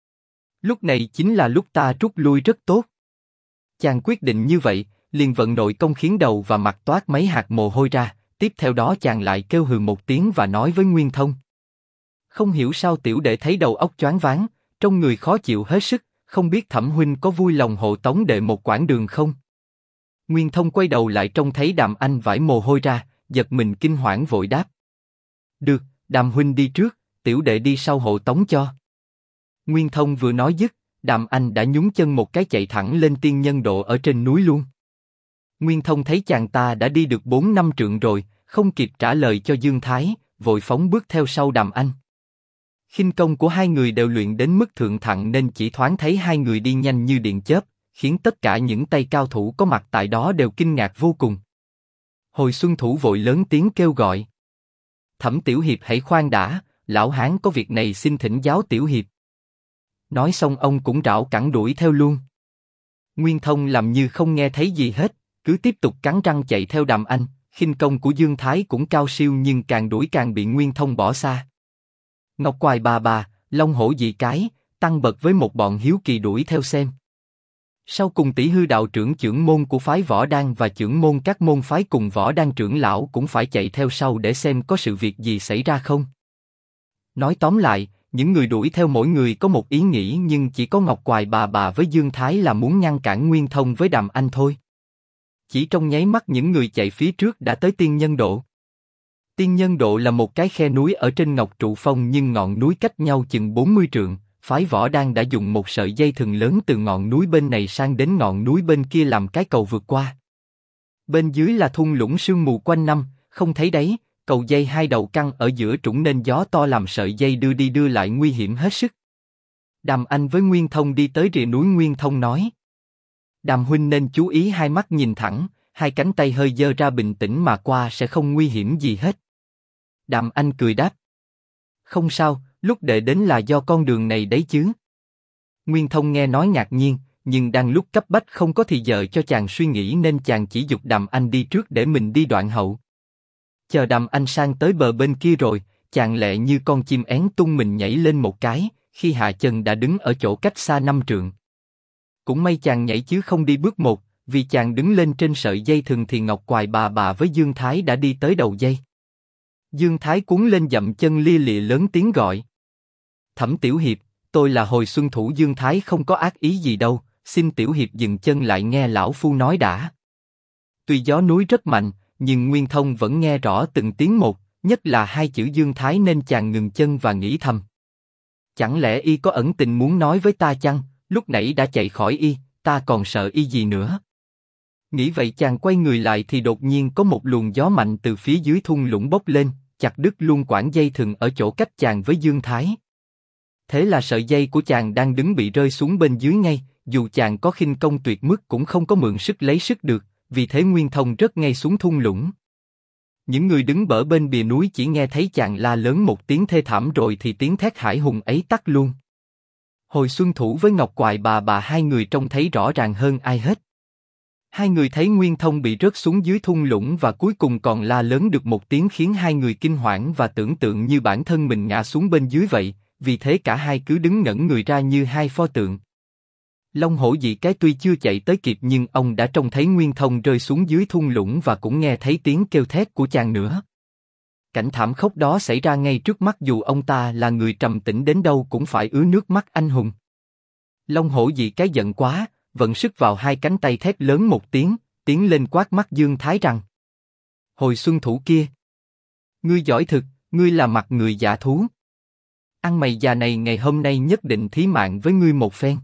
lúc này chính là lúc ta rút lui rất tốt. Chàng quyết định như vậy, liền vận nội công khiến đầu và mặt toát mấy hạt mồ hôi ra, tiếp theo đó chàng lại kêu hừ một tiếng và nói với Nguyên Thông: không hiểu sao tiểu đệ thấy đầu óc choáng váng, trong người khó chịu hết sức, không biết Thẩm huynh có vui lòng hộ tống đệ một quãng đường không? Nguyên Thông quay đầu lại trông thấy Đàm Anh vải mồ hôi ra, giật mình kinh hoảng vội đáp: được, Đàm huynh đi trước, tiểu đệ đi sau hộ tống cho. Nguyên Thông vừa nói dứt, Đàm Anh đã nhún chân một cái chạy thẳng lên tiên nhân độ ở trên núi luôn. Nguyên Thông thấy chàng ta đã đi được 4-5 trượng rồi, không kịp trả lời cho Dương Thái, vội phóng bước theo sau Đàm Anh. Khinh công của hai người đều luyện đến mức thượng thặng nên chỉ thoáng thấy hai người đi nhanh như điện chớp, khiến tất cả những tay cao thủ có mặt tại đó đều kinh ngạc vô cùng. Hồi xuân thủ vội lớn tiếng kêu gọi: Thẩm tiểu hiệp hãy khoan đã, lão hán có việc này xin thỉnh giáo tiểu hiệp. Nói xong ông cũng rảo cẳng đuổi theo luôn. Nguyên Thông làm như không nghe thấy gì hết, cứ tiếp tục cắn răng chạy theo Đàm Anh, khinh công của Dương Thái cũng cao siêu nhưng càng đuổi càng bị Nguyên Thông bỏ xa. Ngọc Quài bà, Long Hổ dị cái, tăng bật với một bọn hiếu kỳ đuổi theo xem. Sau cùng tỷ hư đạo trưởng chưởng môn của phái Võ Đan và chưởng môn các môn phái cùng Võ Đan trưởng lão cũng phải chạy theo sau để xem có sự việc gì xảy ra không. Nói tóm lại, những người đuổi theo mỗi người có một ý nghĩ nhưng chỉ có Ngọc Quài bà với Dương Thái là muốn ngăn cản Nguyên Thông với Đàm Anh thôi. Chỉ trong nháy mắt những người chạy phía trước đã tới Tiên Nhân Độ. Tiên Nhân Độ là một cái khe núi ở trên Ngọc Trụ Phong nhưng ngọn núi cách nhau chừng 40 trượng. Phái Võ Đan đã dùng một sợi dây thừng lớn từ ngọn núi bên này sang đến ngọn núi bên kia làm cái cầu vượt qua. Bên dưới là thung lũng sương mù quanh năm, không thấy đáy, cầu dây hai đầu căng ở giữa trũng nên gió to làm sợi dây đưa đi đưa lại nguy hiểm hết sức. Đàm Anh với Nguyên Thông đi tới rìa núi. Nguyên Thông nói: Đàm huynh nên chú ý, hai mắt nhìn thẳng, hai cánh tay hơi giơ ra, bình tĩnh mà qua sẽ không nguy hiểm gì hết. Đàm Anh cười đáp: Không sao, lúc đệ đến là do con đường này đấy chứ. Nguyên Thông nghe nói ngạc nhiên, nhưng đang lúc cấp bách không có thì giờ cho chàng suy nghĩ nên chàng chỉ giục Đàm Anh đi trước để mình đi đoạn hậu. Chờ Đàm Anh sang tới bờ bên kia rồi, chàng lẹ như con chim én tung mình nhảy lên một cái, khi hạ chân đã đứng ở chỗ cách xa 5 trượng. Cũng may chàng nhảy chứ không đi bước một, vì chàng đứng lên trên sợi dây thừng thì Ngọc Quài bà với Dương Thái đã đi tới đầu dây. Dương Thái cuốn lên dậm chân lia lịa lớn tiếng gọi: Thẩm Tiểu Hiệp, tôi là Hồi Xuân Thủ. Dương Thái không có ác ý gì đâu, xin Tiểu Hiệp dừng chân lại nghe lão phu nói đã. Tuy gió núi rất mạnh, nhưng Nguyên Thông vẫn nghe rõ từng tiếng một, nhất là hai chữ Dương Thái nên chàng ngừng chân và nghĩ thầm: Chẳng lẽ y có ẩn tình muốn nói với ta chăng? Lúc nãy đã chạy khỏi y, ta còn sợ y gì nữa? Nghĩ vậy chàng quay người lại thì đột nhiên có một luồng gió mạnh từ phía dưới thung lũng bốc lên, chặt đứt luôn quãng dây thừng ở chỗ cách chàng với Dương Thái. Thế là sợi dây của chàng đang đứng bị rơi xuống bên dưới ngay, dù chàng có khinh công tuyệt mức cũng không có mượn sức lấy sức được, vì thế Nguyên Thông rớt ngay xuống thung lũng. Những người đứng bờ bên bìa núi chỉ nghe thấy chàng la lớn một tiếng thê thảm rồi thì tiếng thét hải hùng ấy tắt luôn. Hồi Xuân Thủ với Ngọc Quài bà hai người trông thấy rõ ràng hơn ai hết. Hai người thấy Nguyên Thông bị rớt xuống dưới thung lũng và cuối cùng còn la lớn được một tiếng khiến hai người kinh hoảng và tưởng tượng như bản thân mình ngã xuống bên dưới vậy, vì thế cả hai cứ đứng ngẩn người ra như hai pho tượng. Long Hổ dị cái tuy chưa chạy tới kịp nhưng ông đã trông thấy Nguyên Thông rơi xuống dưới thung lũng và cũng nghe thấy tiếng kêu thét của chàng nữa. Cảnh thảm khốc đó xảy ra ngay trước mắt, dù ông ta là người trầm tĩnh đến đâu cũng phải ứa nước mắt anh hùng. Long Hổ dị cái giận quá, vận sức vào hai cánh tay thét lớn một tiếng, tiến lên quát mắt Dương Thái rằng: Hồi Xuân Thủ kia, ngươi giỏi thực, ngươi là mặt người dạ thú. Ăn mày già này ngày hôm nay nhất định thí mạng với ngươi một phen.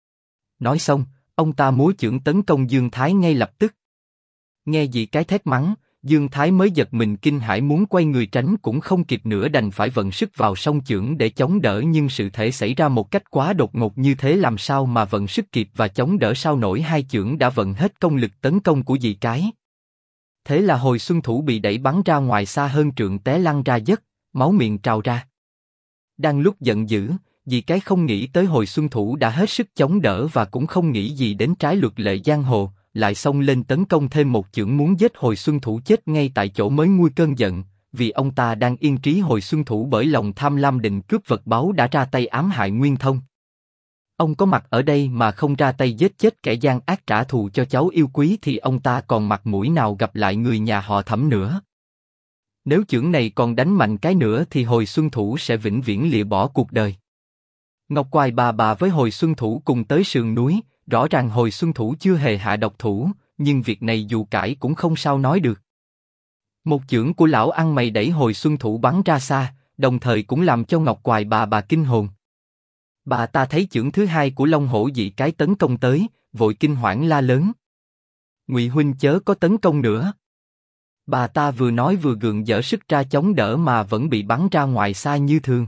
Nói xong, ông ta múa chưởng tấn công Dương Thái ngay lập tức. Nghe dị cái thét mắng, Dương Thái mới giật mình kinh hãi muốn quay người tránh cũng không kịp nữa, đành phải vận sức vào song chưởng để chống đỡ, nhưng sự thể xảy ra một cách quá đột ngột như thế làm sao mà vận sức kịp và chống đỡ sao nổi, hai chưởng đã vận hết công lực tấn công của dị cái. Thế là Hồi Xuân Thủ bị đẩy bắn ra ngoài xa hơn trượng, té lăn ra đất, máu miệng trào ra. Đang lúc giận dữ, dị cái không nghĩ tới Hồi Xuân Thủ đã hết sức chống đỡ và cũng không nghĩ gì đến trái luật lệ giang hồ, lại xông lên tấn công thêm một chưởng muốn giết Hồi Xuân Thủ chết ngay tại chỗ mới nguôi cơn giận, vì ông ta đang yên trí Hồi Xuân Thủ bởi lòng tham lam định cướp vật báu đã ra tay ám hại Nguyên Thông. Ông có mặt ở đây mà không ra tay giết chết kẻ gian ác trả thù cho cháu yêu quý thì ông ta còn mặt mũi nào gặp lại người nhà họ Thẩm nữa. Nếu chưởng này còn đánh mạnh cái nữa thì Hồi Xuân Thủ sẽ vĩnh viễn lìa bỏ cuộc đời. Ngọc Quài bà với Hồi Xuân Thủ cùng tới sườn núi, rõ ràng Hồi Xuân Thủ chưa hề hạ độc thủ, nhưng việc này dù cãi cũng không sao nói được. Một chưởng của lão ăn mày đẩy Hồi Xuân Thủ bắn ra xa, đồng thời cũng làm cho Ngọc Quài bà kinh hồn. Bà ta thấy chưởng thứ hai của Long Hổ dị cái tấn công tới, vội kinh hoảng la lớn: Ngụy huynh chớ có tấn công nữa. Bà ta vừa nói vừa gượng dở sức ra chống đỡ mà vẫn bị bắn ra ngoài xa như thường.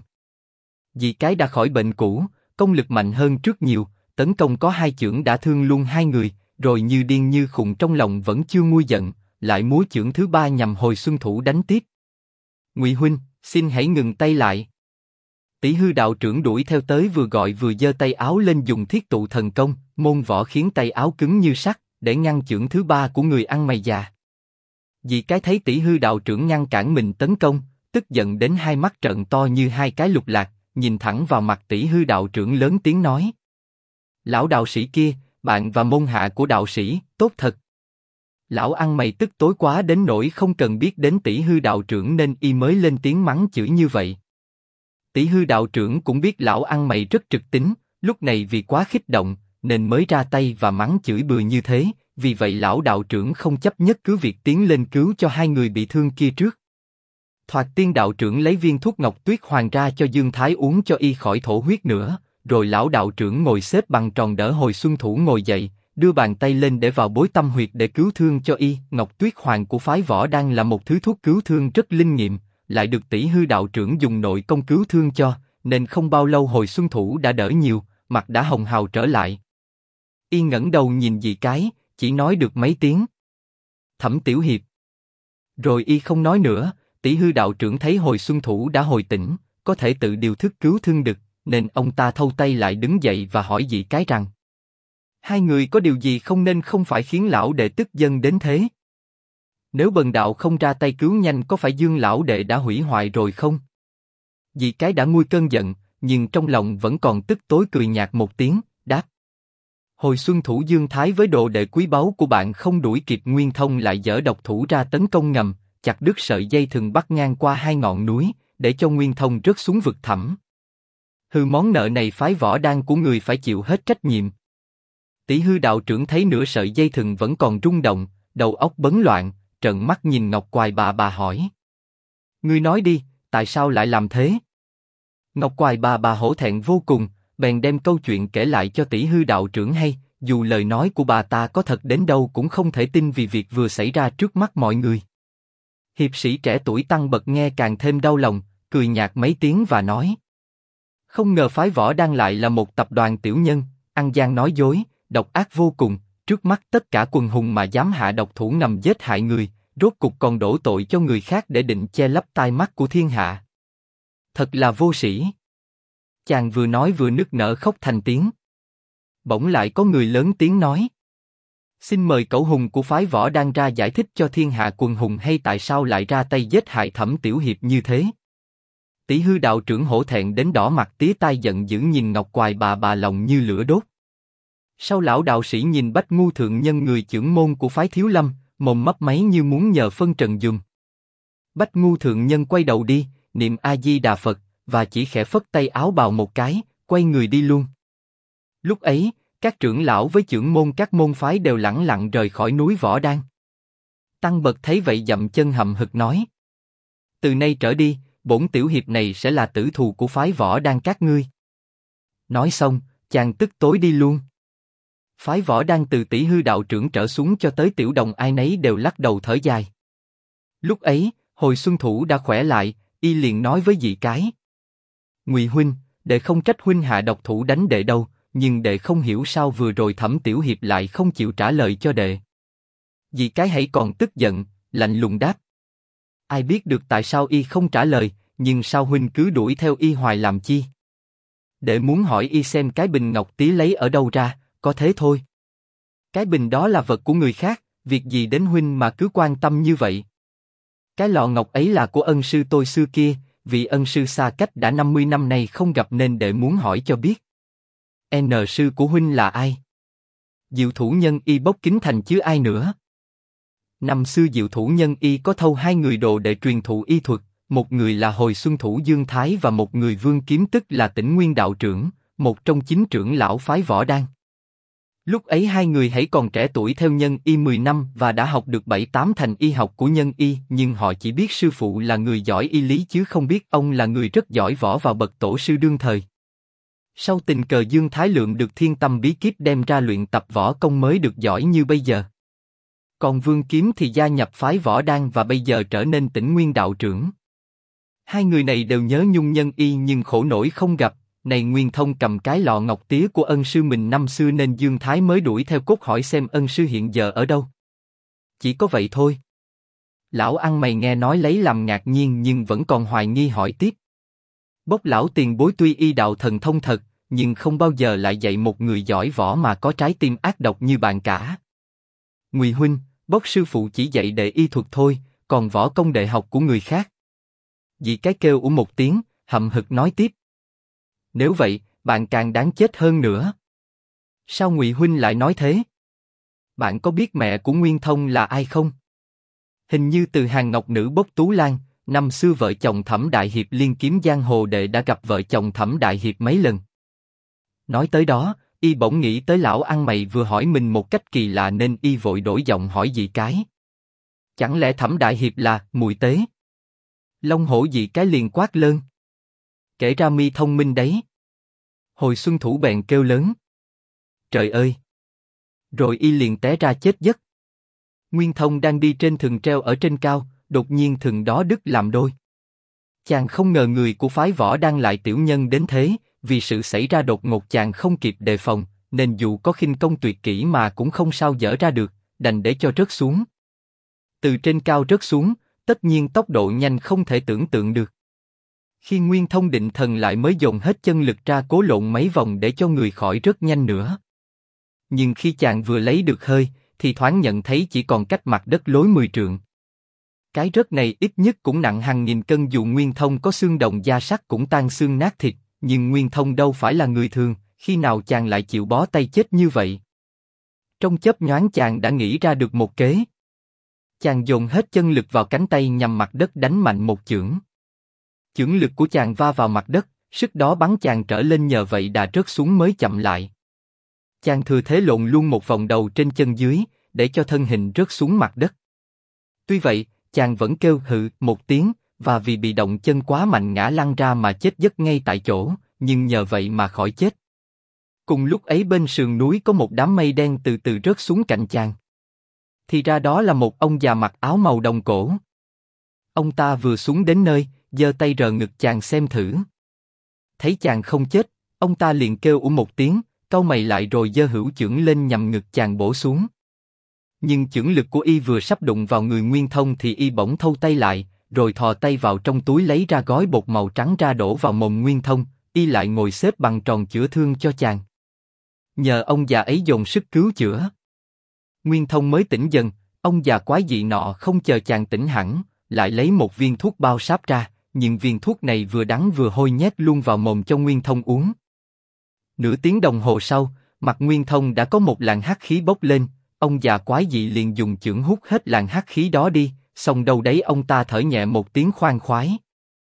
Dị cái đã khỏi bệnh cũ, công lực mạnh hơn trước nhiều, tấn công có hai chưởng đã thương luôn hai người, rồi như điên như khùng trong lòng vẫn chưa nguôi giận, lại múa chưởng thứ ba nhằm Hồi Xuân Thủ đánh tiếp. Ngụy huynh, xin hãy ngừng tay lại. Tỷ hư đạo trưởng đuổi theo tới vừa gọi vừa giơ tay áo lên dùng thiết tụ thần công, môn võ khiến tay áo cứng như sắt, để ngăn chưởng thứ ba của người ăn mày già. Vì cái thấy tỷ hư đạo trưởng ngăn cản mình tấn công, tức giận đến hai mắt trợn to như hai cái lục lạc, nhìn thẳng vào mặt tỷ hư đạo trưởng lớn tiếng nói. Lão đạo sĩ kia, bạn và môn hạ của đạo sĩ, tốt thật. Lão ăn mày tức tối quá đến nỗi không cần biết đến tỷ hư đạo trưởng nên y mới lên tiếng mắng chửi như vậy. Tỷ hư đạo trưởng cũng biết lão ăn mày rất trực tính, lúc này vì quá kích động, nên mới ra tay và mắng chửi bừa như thế, vì vậy lão đạo trưởng không chấp nhất cứ việc tiến lên cứu cho hai người bị thương kia trước. Thoạt tiên đạo trưởng lấy viên thuốc ngọc tuyết hoàng ra cho Dương Thái uống cho y khỏi thổ huyết nữa, rồi lão đạo trưởng ngồi xếp bằng tròn đỡ Hồi Xuân Thủ ngồi dậy, đưa bàn tay lên để vào bối tâm huyệt để cứu thương cho y. Ngọc tuyết hoàng của phái Võ Đăng là một thứ thuốc cứu thương rất linh nghiệm, lại được tỷ hư đạo trưởng dùng nội công cứu thương cho, nên không bao lâu Hồi Xuân Thủ đã đỡ nhiều, mặt đã hồng hào trở lại. Y ngẩng đầu nhìn dì cái, chỉ nói được mấy tiếng. Thẩm Tiểu Hiệp. Rồi y không nói nữa. Tỷ hư đạo trưởng thấy Hồi Xuân Thủ đã hồi tỉnh, có thể tự điều thức cứu thương được, nên ông ta thâu tay lại đứng dậy và hỏi dì cái rằng: hai người có điều gì không nên không phải khiến lão đệ tức giận đến thế? Nếu bần đạo không ra tay cứu nhanh có phải Dương lão đệ đã hủy hoại rồi không? Dì cái đã nguôi cơn giận, nhưng trong lòng vẫn còn tức tối cười nhạt một tiếng, đáp: Hồi Xuân Thủ Dương Thái với đồ đệ quý báu của bạn không đuổi kịp Nguyên Thông lại dở độc thủ ra tấn công ngầm, chặt đứt sợi dây thừng bắc ngang qua hai ngọn núi, để cho Nguyên Thông rớt xuống vực thẳm. Món nợ này phái Võ Đăng của người phải chịu hết trách nhiệm. Tỷ hư đạo trưởng thấy nửa sợi dây thừng vẫn còn rung động, đầu óc bấn loạn, trợn mắt nhìn Ngọc Quài bà hỏi: ngươi nói đi, tại sao lại làm thế? Ngọc Quài bà hổ thẹn vô cùng, bèn đem câu chuyện kể lại cho tỷ hư đạo trưởng hay, dù lời nói của bà ta có thật đến đâu cũng không thể tin vì việc vừa xảy ra trước mắt mọi người. Hiệp sĩ trẻ tuổi Tăng Bật nghe càng thêm đau lòng, cười nhạt mấy tiếng và nói: không ngờ phái Võ Đăng lại là một tập đoàn tiểu nhân, ăn gian nói dối, độc ác vô cùng, trước mắt tất cả quần hùng mà dám hạ độc thủ ngầm giết hại người, rốt cục còn đổ tội cho người khác để định che lấp tai mắt của thiên hạ. Thật là vô sĩ. Chàng vừa nói vừa nức nở khóc thành tiếng. Bỗng lại có người lớn tiếng nói: xin mời cẩu hùng của phái Võ Đăng ra giải thích cho thiên hạ quần hùng hay tại sao lại ra tay giết hại Thẩm Tiểu Hiệp như thế. Tỷ hư đạo trưởng hổ thẹn đến đỏ mặt tía tai giận dữ nhìn Ngọc Quài bà lòng như lửa đốt. Sau lão đạo sĩ nhìn Bách Ngu thượng nhân người chưởng môn của phái Thiếu Lâm, mồm mấp máy như muốn nhờ phân trần dùm. Bách Ngu thượng nhân quay đầu đi, niệm A Di Đà Phật và chỉ khẽ phất tay áo bào một cái, quay người đi luôn. Lúc ấy, các trưởng lão với chưởng môn các môn phái đều lẳng lặng rời khỏi núi Võ Đăng. Tăng Bật thấy vậy dậm chân hậm hực nói: từ nay trở đi, bổn tiểu hiệp này sẽ là tử thù của phái Võ Đăng các ngươi. Nói xong, chàng tức tối đi luôn. Phái Võ Đăng từ tỷ hư đạo trưởng trở xuống cho tới tiểu đồng ai nấy đều lắc đầu thở dài. Lúc ấy, Hồi Xuân Thủ đã khỏe lại, y liền nói với dì cái: Ngụy huynh, đệ không trách huynh hạ độc thủ đánh đệ đâu, nhưng đệ không hiểu sao vừa rồi Thẩm Tiểu Hiệp lại không chịu trả lời cho đệ. Dì cái hãy còn tức giận, lạnh lùng đáp: ai biết được tại sao y không trả lời, nhưng sao huynh cứ đuổi theo y hoài làm chi? Đệ muốn hỏi y xem cái bình ngọc tía lấy ở đâu ra, có thế thôi. Cái bình đó là vật của người khác, việc gì đến huynh mà cứ quan tâm như vậy? Cái lọ ngọc ấy là của ân sư tôi xưa kia, vì ân sư xa cách đã 50 năm nay không gặp nên đệ muốn hỏi cho biết. N sư của huynh là ai? Diệu Thủ Nhân y Bốc Kính Thành chứ ai nữa? Năm xưa Diệu Thủ Nhân y có thâu hai người đồ để truyền thụ y thuật, một người là Hồi Xuân Thủ Dương Thái và một người Vương Kiếm tức là Tĩnh Nguyên đạo trưởng, một trong 9 trưởng lão phái Võ Đăng. Lúc ấy hai người hãy còn trẻ tuổi theo Nhân y 10 năm và đã học được 7-8 thành y học của Nhân y, nhưng họ chỉ biết sư phụ là người giỏi y lý chứ không biết ông là người rất giỏi võ vào bậc tổ sư đương thời. Sau tình cờ Dương Thái lượm được thiên tâm bí kíp đem ra luyện tập võ công mới được giỏi như bây giờ. Còn Vương Kiếm thì gia nhập phái Võ Đăng và bây giờ trở nên Tĩnh Nguyên đạo trưởng. Hai người này đều nhớ nhung Nhân y nhưng khổ nổi không gặp. Này Nguyên Thông cầm cái lọ ngọc tía của ân sư mình năm xưa nên Dương Thái mới đuổi theo cốt hỏi xem ân sư hiện giờ ở đâu. Chỉ có vậy thôi. Lão ăn mày nghe nói lấy làm ngạc nhiên nhưng vẫn còn hoài nghi hỏi tiếp. Bốc lão tiền bối tuy y đạo thần thông thật, nhưng không bao giờ lại dạy một người giỏi võ mà có trái tim ác độc như bạn cả. Ngụy huynh, Bốc sư phụ chỉ dạy đệ y thuật thôi, còn võ công đệ học của người khác. Dị cái kêu một tiếng, hậm hực nói tiếp. Nếu vậy, bạn càng đáng chết hơn nữa. Sao Ngụy huynh lại nói thế? Bạn có biết mẹ của Nguyên Thông là ai không? Hình như từ hàng ngọc nữ Bốc Tú Lan, năm xưa vợ chồng Thẩm Đại Hiệp liên kiếm giang hồ đệ đã gặp vợ chồng Thẩm Đại Hiệp mấy lần. Nói tới đó, y bỗng nghĩ tới lão ăn mày vừa hỏi mình một cách kỳ lạ nên y vội đổi giọng hỏi dị cái. Chẳng lẽ Thẩm Đại Hiệp là mùi tế? Long hổ dị cái liền quát lên. Kể ra mi thông minh đấy. Hồi xuân thủ bèn kêu lớn. Trời ơi! Rồi y liền té ra chết giấc. Nguyên Thông đang đi trên thừng treo ở trên cao, đột nhiên thừng đó đứt làm đôi. Chàng không ngờ người của phái võ đang lại tiểu nhân đến thế, vì sự xảy ra đột ngột chàng không kịp đề phòng, nên dù có khinh công tuyệt kỹ mà cũng không sao dở ra được, đành để cho rớt xuống. Từ trên cao rớt xuống, tất nhiên tốc độ nhanh không thể tưởng tượng được. Khi Nguyên Thông định thần lại mới dồn hết chân lực ra cố lộn mấy vòng để cho người khỏi rớt nhanh nữa. Nhưng khi chàng vừa lấy được hơi, thì thoáng nhận thấy chỉ còn cách mặt đất lối 10 trượng. Cái rớt này ít nhất cũng nặng hàng nghìn cân, dù Nguyên Thông có xương đồng da sắt cũng tan xương nát thịt, nhưng Nguyên Thông đâu phải là người thường, khi nào chàng lại chịu bó tay chết như vậy? Trong chớp nhoáng chàng đã nghĩ ra được một kế. Chàng dồn hết chân lực vào cánh tay nhằm mặt đất đánh mạnh một chưởng. Chưởng lực của chàng va vào mặt đất, sức đó bắn chàng trở lên, nhờ vậy đà rớt xuống mới chậm lại. Chàng thừa thế lộn luôn một vòng đầu trên chân dưới, để cho thân hình rớt xuống mặt đất. Tuy vậy, chàng vẫn kêu hự một tiếng, và vì bị động chân quá mạnh ngã lăn ra mà chết giấc ngay tại chỗ, nhưng nhờ vậy mà khỏi chết. Cùng lúc ấy bên sườn núi có một đám mây đen từ từ rớt xuống cạnh chàng. Thì ra đó là một ông già mặc áo màu đồng cổ. Ông ta vừa xuống đến nơi, giơ tay rờ ngực chàng xem thử. Thấy chàng không chết, ông ta liền kêu một tiếng, cau mày lại rồi giơ hữu chưởng lên nhằm ngực chàng bổ xuống. Nhưng chưởng lực của y vừa sắp đụng vào người Nguyên Thông thì y bỗng thâu tay lại, rồi thò tay vào trong túi lấy ra gói bột màu trắng ra đổ vào mồm Nguyên Thông, y lại ngồi xếp bằng tròn chữa thương cho chàng. Nhờ ông già ấy dồn sức cứu chữa, Nguyên Thông mới tỉnh dần. Ông già quái dị nọ không chờ chàng tỉnh hẳn, lại lấy một viên thuốc bao sáp ra, nhưng viên thuốc này vừa đắng vừa hôi nhét luôn vào mồm cho Nguyên Thông uống. Nửa tiếng đồng hồ sau, mặt Nguyên Thông đã có một làn hắc khí bốc lên, ông già quái dị liền dùng chưởng hút hết làn hắc khí đó đi, xong đâu đấy ông ta thở nhẹ một tiếng khoan khoái.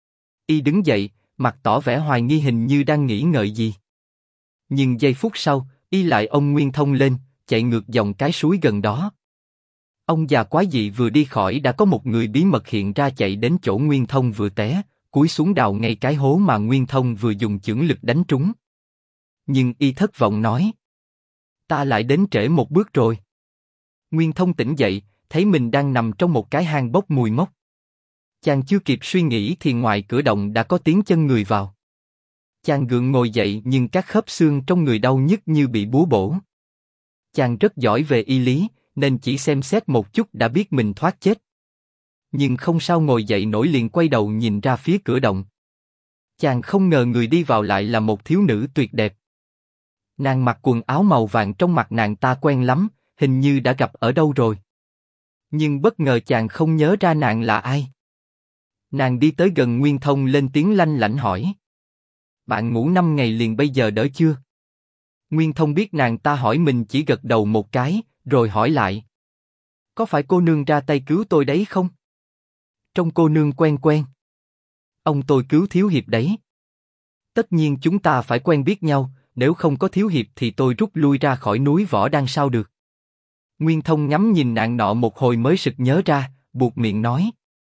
Y đứng dậy, mặt tỏ vẻ hoài nghi, hình như đang nghĩ ngợi gì. Nhưng giây phút sau, y lại ôm Nguyên Thông lên, chạy ngược dòng cái suối gần đó. Ông già quái dị vừa đi khỏi đã có một người bí mật hiện ra, chạy đến chỗ Nguyên Thông vừa té, cúi xuống đào ngay cái hố mà Nguyên Thông vừa dùng chưởng lực đánh trúng. Nhưng y thất vọng nói: Ta lại đến trễ một bước rồi. Nguyên Thông tỉnh dậy, thấy mình đang nằm trong một cái hang bốc mùi mốc. Chàng chưa kịp suy nghĩ thì ngoài cửa động đã có tiếng chân người vào. Chàng gượng ngồi dậy nhưng các khớp xương trong người đau nhức như bị búa bổ. Chàng rất giỏi về y lý, nên chỉ xem xét một chút đã biết mình thoát chết. Nhưng không sao ngồi dậy nổi, liền quay đầu nhìn ra phía cửa động. Chàng không ngờ người đi vào lại là một thiếu nữ tuyệt đẹp. Nàng mặc quần áo màu vàng, trong mặt nàng ta quen lắm, hình như đã gặp ở đâu rồi. Nhưng bất ngờ chàng không nhớ ra nàng là ai. Nàng đi tới gần Nguyên Thông, lên tiếng lanh lảnh hỏi: Bạn ngủ 5 ngày liền bây giờ đỡ chưa? Nguyên Thông biết nàng ta hỏi mình, chỉ gật đầu một cái, rồi hỏi lại: Có phải cô nương ra tay cứu tôi đấy không? Trông cô nương quen quen. Ông tôi cứu thiếu hiệp đấy. Tất nhiên chúng ta phải quen biết nhau, nếu không có thiếu hiệp thì tôi rút lui ra khỏi núi Võ Đăng sao được. Nguyên Thông ngắm nhìn nàng nọ một hồi mới sực nhớ ra, buột miệng nói: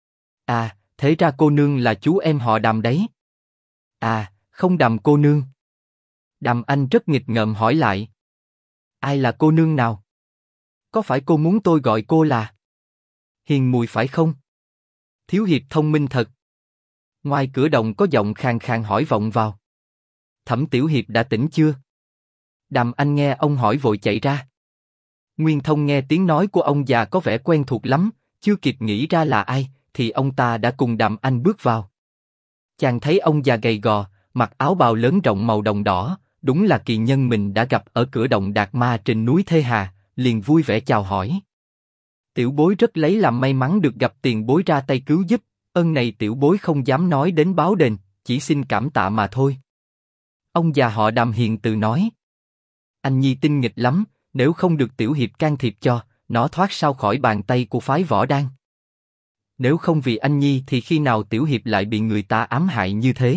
À, thế ra cô nương là chú em họ Đàm đấy. À, không Đàm cô nương. Đàm Anh rất nghịch ngợm hỏi lại: Ai là cô nương nào? Có phải cô muốn tôi gọi cô là Hiền Mùi phải không? Thiếu hiệp thông minh thật. Ngoài cửa động có giọng khàn khàn hỏi vọng vào: Thẩm tiểu hiệp đã tỉnh chưa? Đàm Anh nghe ông hỏi vội chạy ra. Nguyên Thông nghe tiếng nói của ông già có vẻ quen thuộc lắm, chưa kịp nghĩ ra là ai, thì ông ta đã cùng Đàm Anh bước vào. Chàng thấy ông già gầy gò, mặc áo bào lớn rộng màu đồng đỏ, đúng là kỳ nhân mình đã gặp ở cửa động Đạt Ma trên núi Thê Hà, liền vui vẻ chào hỏi. Tiểu bối rất lấy làm may mắn được gặp tiền bối ra tay cứu giúp, ơn này tiểu bối không dám nói đến báo đền, chỉ xin cảm tạ mà thôi. Ông già họ Đàm hiền từ nói. Anh nhi tinh nghịch lắm, nếu không được tiểu hiệp can thiệp cho, nó thoát sao khỏi bàn tay của phái Võ Đan. Nếu không vì anh nhi thì khi nào tiểu hiệp lại bị người ta ám hại như thế?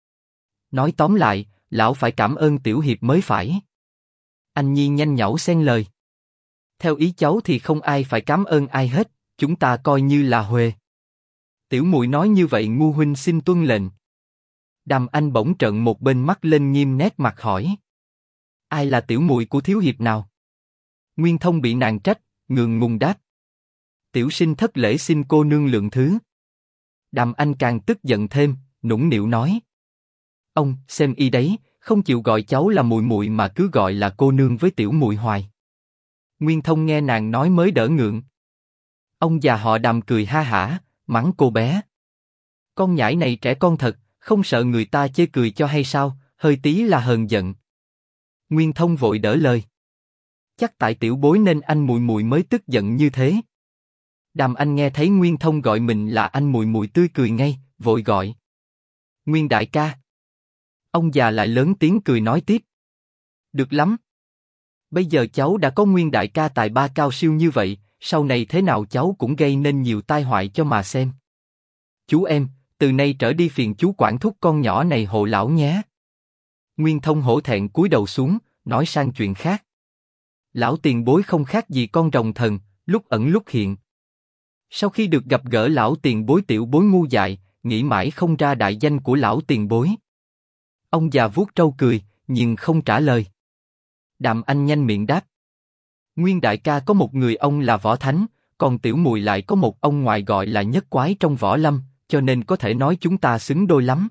Nói tóm lại, lão phải cảm ơn tiểu hiệp mới phải. Anh nhi nhanh nhảu xen lời. Theo ý cháu thì không ai phải cảm ơn ai hết, chúng ta coi như là huề. Tiểu muội nói như vậy ngu huynh xin tuân lệnh. Đàm Anh bỗng trợn một bên mắt lên nghiêm nét mặt hỏi. Ai là tiểu muội của thiếu hiệp nào? Nguyên Thông bị nàng trách, ngượng ngùng đáp. Tiểu sinh thất lễ xin cô nương lượng thứ. Đàm Anh càng tức giận thêm, nũng nịu nói. Ông, xem y đấy, không chịu gọi cháu là muội muội mà cứ gọi là cô nương với tiểu muội hoài. Nguyên Thông nghe nàng nói mới đỡ ngượng. Ông già họ Đàm cười ha hả, mắng cô bé. Con nhãi này trẻ con thật, không sợ người ta chê cười cho hay sao, hơi tí là hờn giận. Nguyên Thông vội đỡ lời. Chắc tại tiểu bối nên anh muội muội mới tức giận như thế. Đàm Anh nghe thấy Nguyên Thông gọi mình là anh muội muội tươi cười ngay, vội gọi. Nguyên đại ca. Ông già lại lớn tiếng cười nói tiếp. Được lắm. Bây giờ cháu đã có Nguyên đại ca tài ba cao siêu như vậy, sau này thế nào cháu cũng gây nên nhiều tai họa cho mà xem. Chú em, từ nay trở đi phiền chú quản thúc con nhỏ này hộ lão nhé. Nguyên Thông hổ thẹn cúi đầu xuống, nói sang chuyện khác. Lão tiền bối không khác gì con rồng thần, lúc ẩn lúc hiện. Sau khi được gặp gỡ lão tiền bối tiểu bối ngu dại, nghĩ mãi không ra đại danh của lão tiền bối. Ông già vuốt trâu cười, nhưng không trả lời. Đàm Anh nhanh miệng đáp. Nguyên đại ca có một người ông là Võ Thánh, còn tiểu muội lại có một ông ngoại gọi là Nhất Quái trong Võ Lâm, cho nên có thể nói chúng ta xứng đôi lắm.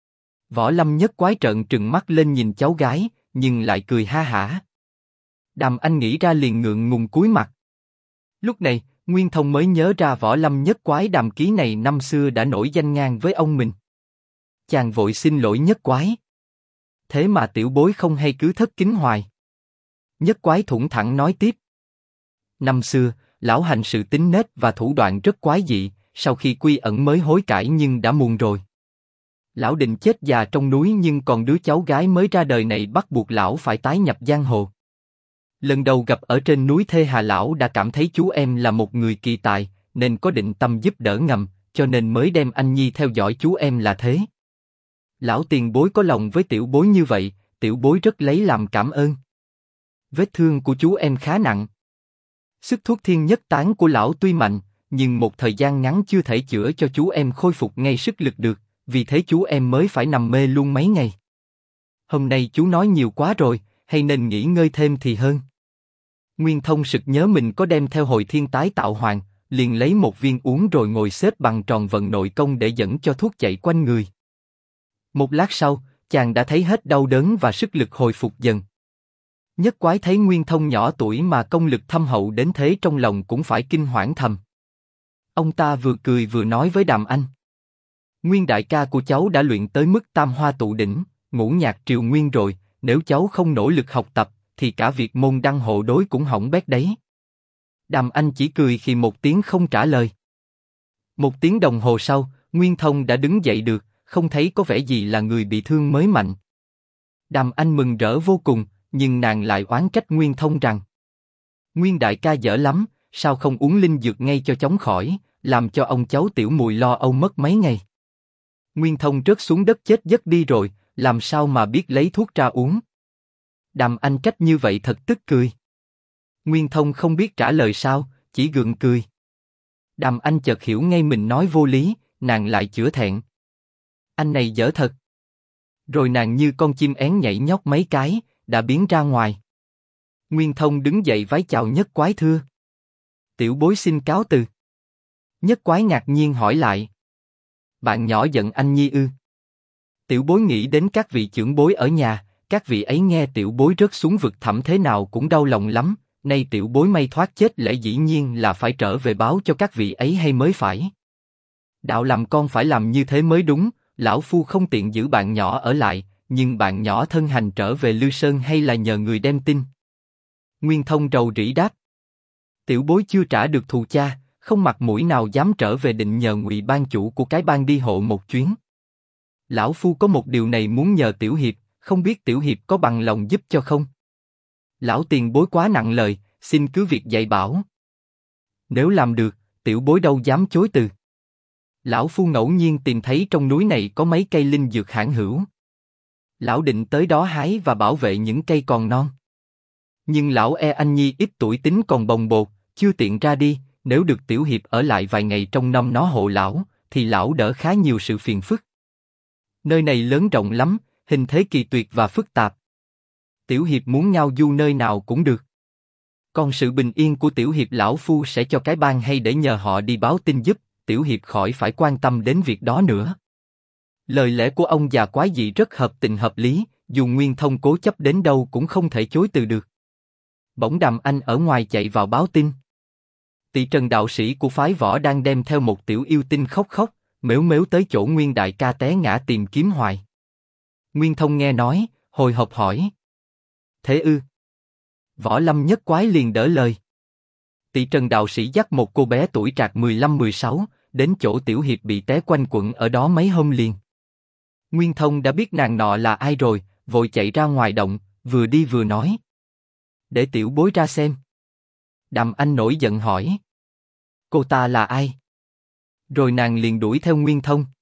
Võ Lâm Nhất Quái trợn trừng mắt lên nhìn cháu gái, nhưng lại cười ha hả. Đàm Anh nghĩ ra liền ngượng ngùng cúi mặt. Lúc này, Nguyên Thông mới nhớ ra Võ Lâm Nhất Quái Đàm Ký này năm xưa đã nổi danh ngang với ông mình. Chàng vội xin lỗi Nhất Quái. Thế mà tiểu bối không hay cứ thất kính hoài. Nhất Quái thủng thẳng nói tiếp. Năm xưa, lão hành sự tính nết và thủ đoạn rất quái dị, sau khi quy ẩn mới hối cải nhưng đã muộn rồi. Lão định chết già trong núi nhưng còn đứa cháu gái mới ra đời này bắt buộc lão phải tái nhập giang hồ. Lần đầu gặp ở trên núi Thê Hà lão đã cảm thấy chú em là một người kỳ tài, nên có định tâm giúp đỡ ngầm, cho nên mới đem anh nhi theo dõi chú em là thế. Lão tiền bối có lòng với tiểu bối như vậy, tiểu bối rất lấy làm cảm ơn. Vết thương của chú em khá nặng. Sức thuốc thiên nhất tán của lão tuy mạnh, nhưng một thời gian ngắn chưa thể chữa cho chú em khôi phục ngay sức lực được, vì thế chú em mới phải nằm mê luôn mấy ngày. Hôm nay chú nói nhiều quá rồi, hay nên nghỉ ngơi thêm thì hơn. Nguyên Thông sực nhớ mình có đem theo hồi thiên tái tạo hoàng, liền lấy một viên uống rồi ngồi xếp bằng tròn vận nội công để dẫn cho thuốc chạy quanh người. Một lát sau, chàng đã thấy hết đau đớn và sức lực hồi phục dần. Nhất Quái thấy Nguyên Thông nhỏ tuổi mà công lực thâm hậu đến thế trong lòng cũng phải kinh hoảng thầm. Ông ta vừa cười vừa nói với Đàm Anh. Nguyên đại ca của cháu đã luyện tới mức tam hoa tụ đỉnh, ngũ nhạc triều nguyên rồi, nếu cháu không nỗ lực học tập, thì cả việc môn đăng hộ đối cũng hỏng bét đấy. Đàm Anh chỉ cười khi một tiếng không trả lời. Một tiếng đồng hồ sau, Nguyên Thông đã đứng dậy được, không thấy có vẻ gì là người bị thương mới mạnh. Đàm Anh mừng rỡ vô cùng, nhưng nàng lại oán trách Nguyên Thông rằng: Nguyên đại ca dở lắm, sao không uống linh dược ngay cho chóng khỏi, làm cho ông cháu tiểu mùi lo âu mất mấy ngày. Nguyên Thông rớt xuống đất chết giấc đi rồi, làm sao mà biết lấy thuốc ra uống. Đàm Anh trách như vậy thật tức cười. Nguyên Thông không biết trả lời sao, chỉ gượng cười. Đàm Anh chợt hiểu ngay mình nói vô lý, nàng lại chữa thẹn. Anh này dở thật. Rồi nàng như con chim én nhảy nhót mấy cái, đã biến ra ngoài. Nguyên Thông đứng dậy vái chào Nhất Quái thưa. Tiểu bối xin cáo từ. Nhất Quái ngạc nhiên hỏi lại. Bạn nhỏ giận anh nhi ư? Tiểu bối nghĩ đến các vị trưởng bối ở nhà, các vị ấy nghe tiểu bối rớt xuống vực thẳm thế nào cũng đau lòng lắm, nay tiểu bối may thoát chết lẽ dĩ nhiên là phải trở về báo cho các vị ấy hay mới phải. Đạo làm con phải làm như thế mới đúng, lão phu không tiện giữ bạn nhỏ ở lại, nhưng bạn nhỏ thân hành trở về Lư Sơn hay là nhờ người đem tin? Nguyên Thông rầu rĩ đáp. Tiểu bối chưa trả được thù cha, không mặt mũi nào dám trở về, định nhờ Ngụy ban chủ của cái bang đi hộ một chuyến. Lão phu có một điều này muốn nhờ tiểu hiệp, không biết tiểu hiệp có bằng lòng giúp cho không? Lão tiền bối quá nặng lời, xin cứ việc dạy bảo. Nếu làm được, tiểu bối đâu dám chối từ. Lão phu ngẫu nhiên tìm thấy trong núi này có mấy cây linh dược hãn hữu. Lão định tới đó hái và bảo vệ những cây còn non. Nhưng lão e anh nhi ít tuổi tính còn bồng bột, chưa tiện ra đi. Nếu được tiểu hiệp ở lại vài ngày trong năm nó hộ lão, thì lão đỡ khá nhiều sự phiền phức. Nơi này lớn rộng lắm, hình thế kỳ tuyệt và phức tạp. Tiểu hiệp muốn ngao du nơi nào cũng được. Còn sự bình yên của tiểu hiệp lão phu sẽ cho cái bang hay để nhờ họ đi báo tin giúp, tiểu hiệp khỏi phải quan tâm đến việc đó nữa. Lời lẽ của ông già quái dị rất hợp tình hợp lý, dù Nguyên Thông cố chấp đến đâu cũng không thể chối từ được. Bỗng Đàm Anh ở ngoài chạy vào báo tin. Tỳ Trần đạo sĩ của phái võ đang đem theo một tiểu yêu tinh khóc khóc, mếu mếu tới chỗ Nguyên đại ca té ngã tìm kiếm hoài. Nguyên Thông nghe nói, hồi hộp hỏi. Thế ư? Võ Lâm Nhất Quái liền đỡ lời. Tỳ Trần đạo sĩ dắt một cô bé tuổi trạc 15-16, đến chỗ tiểu hiệp bị té quanh quẩn ở đó mấy hôm liền. Nguyên Thông đã biết nàng nọ là ai rồi, vội chạy ra ngoài động, vừa đi vừa nói. Để tiểu bối ra xem. Đàm Anh nổi giận hỏi. Cô ta là ai? Rồi nàng liền đuổi theo Nguyên Thông.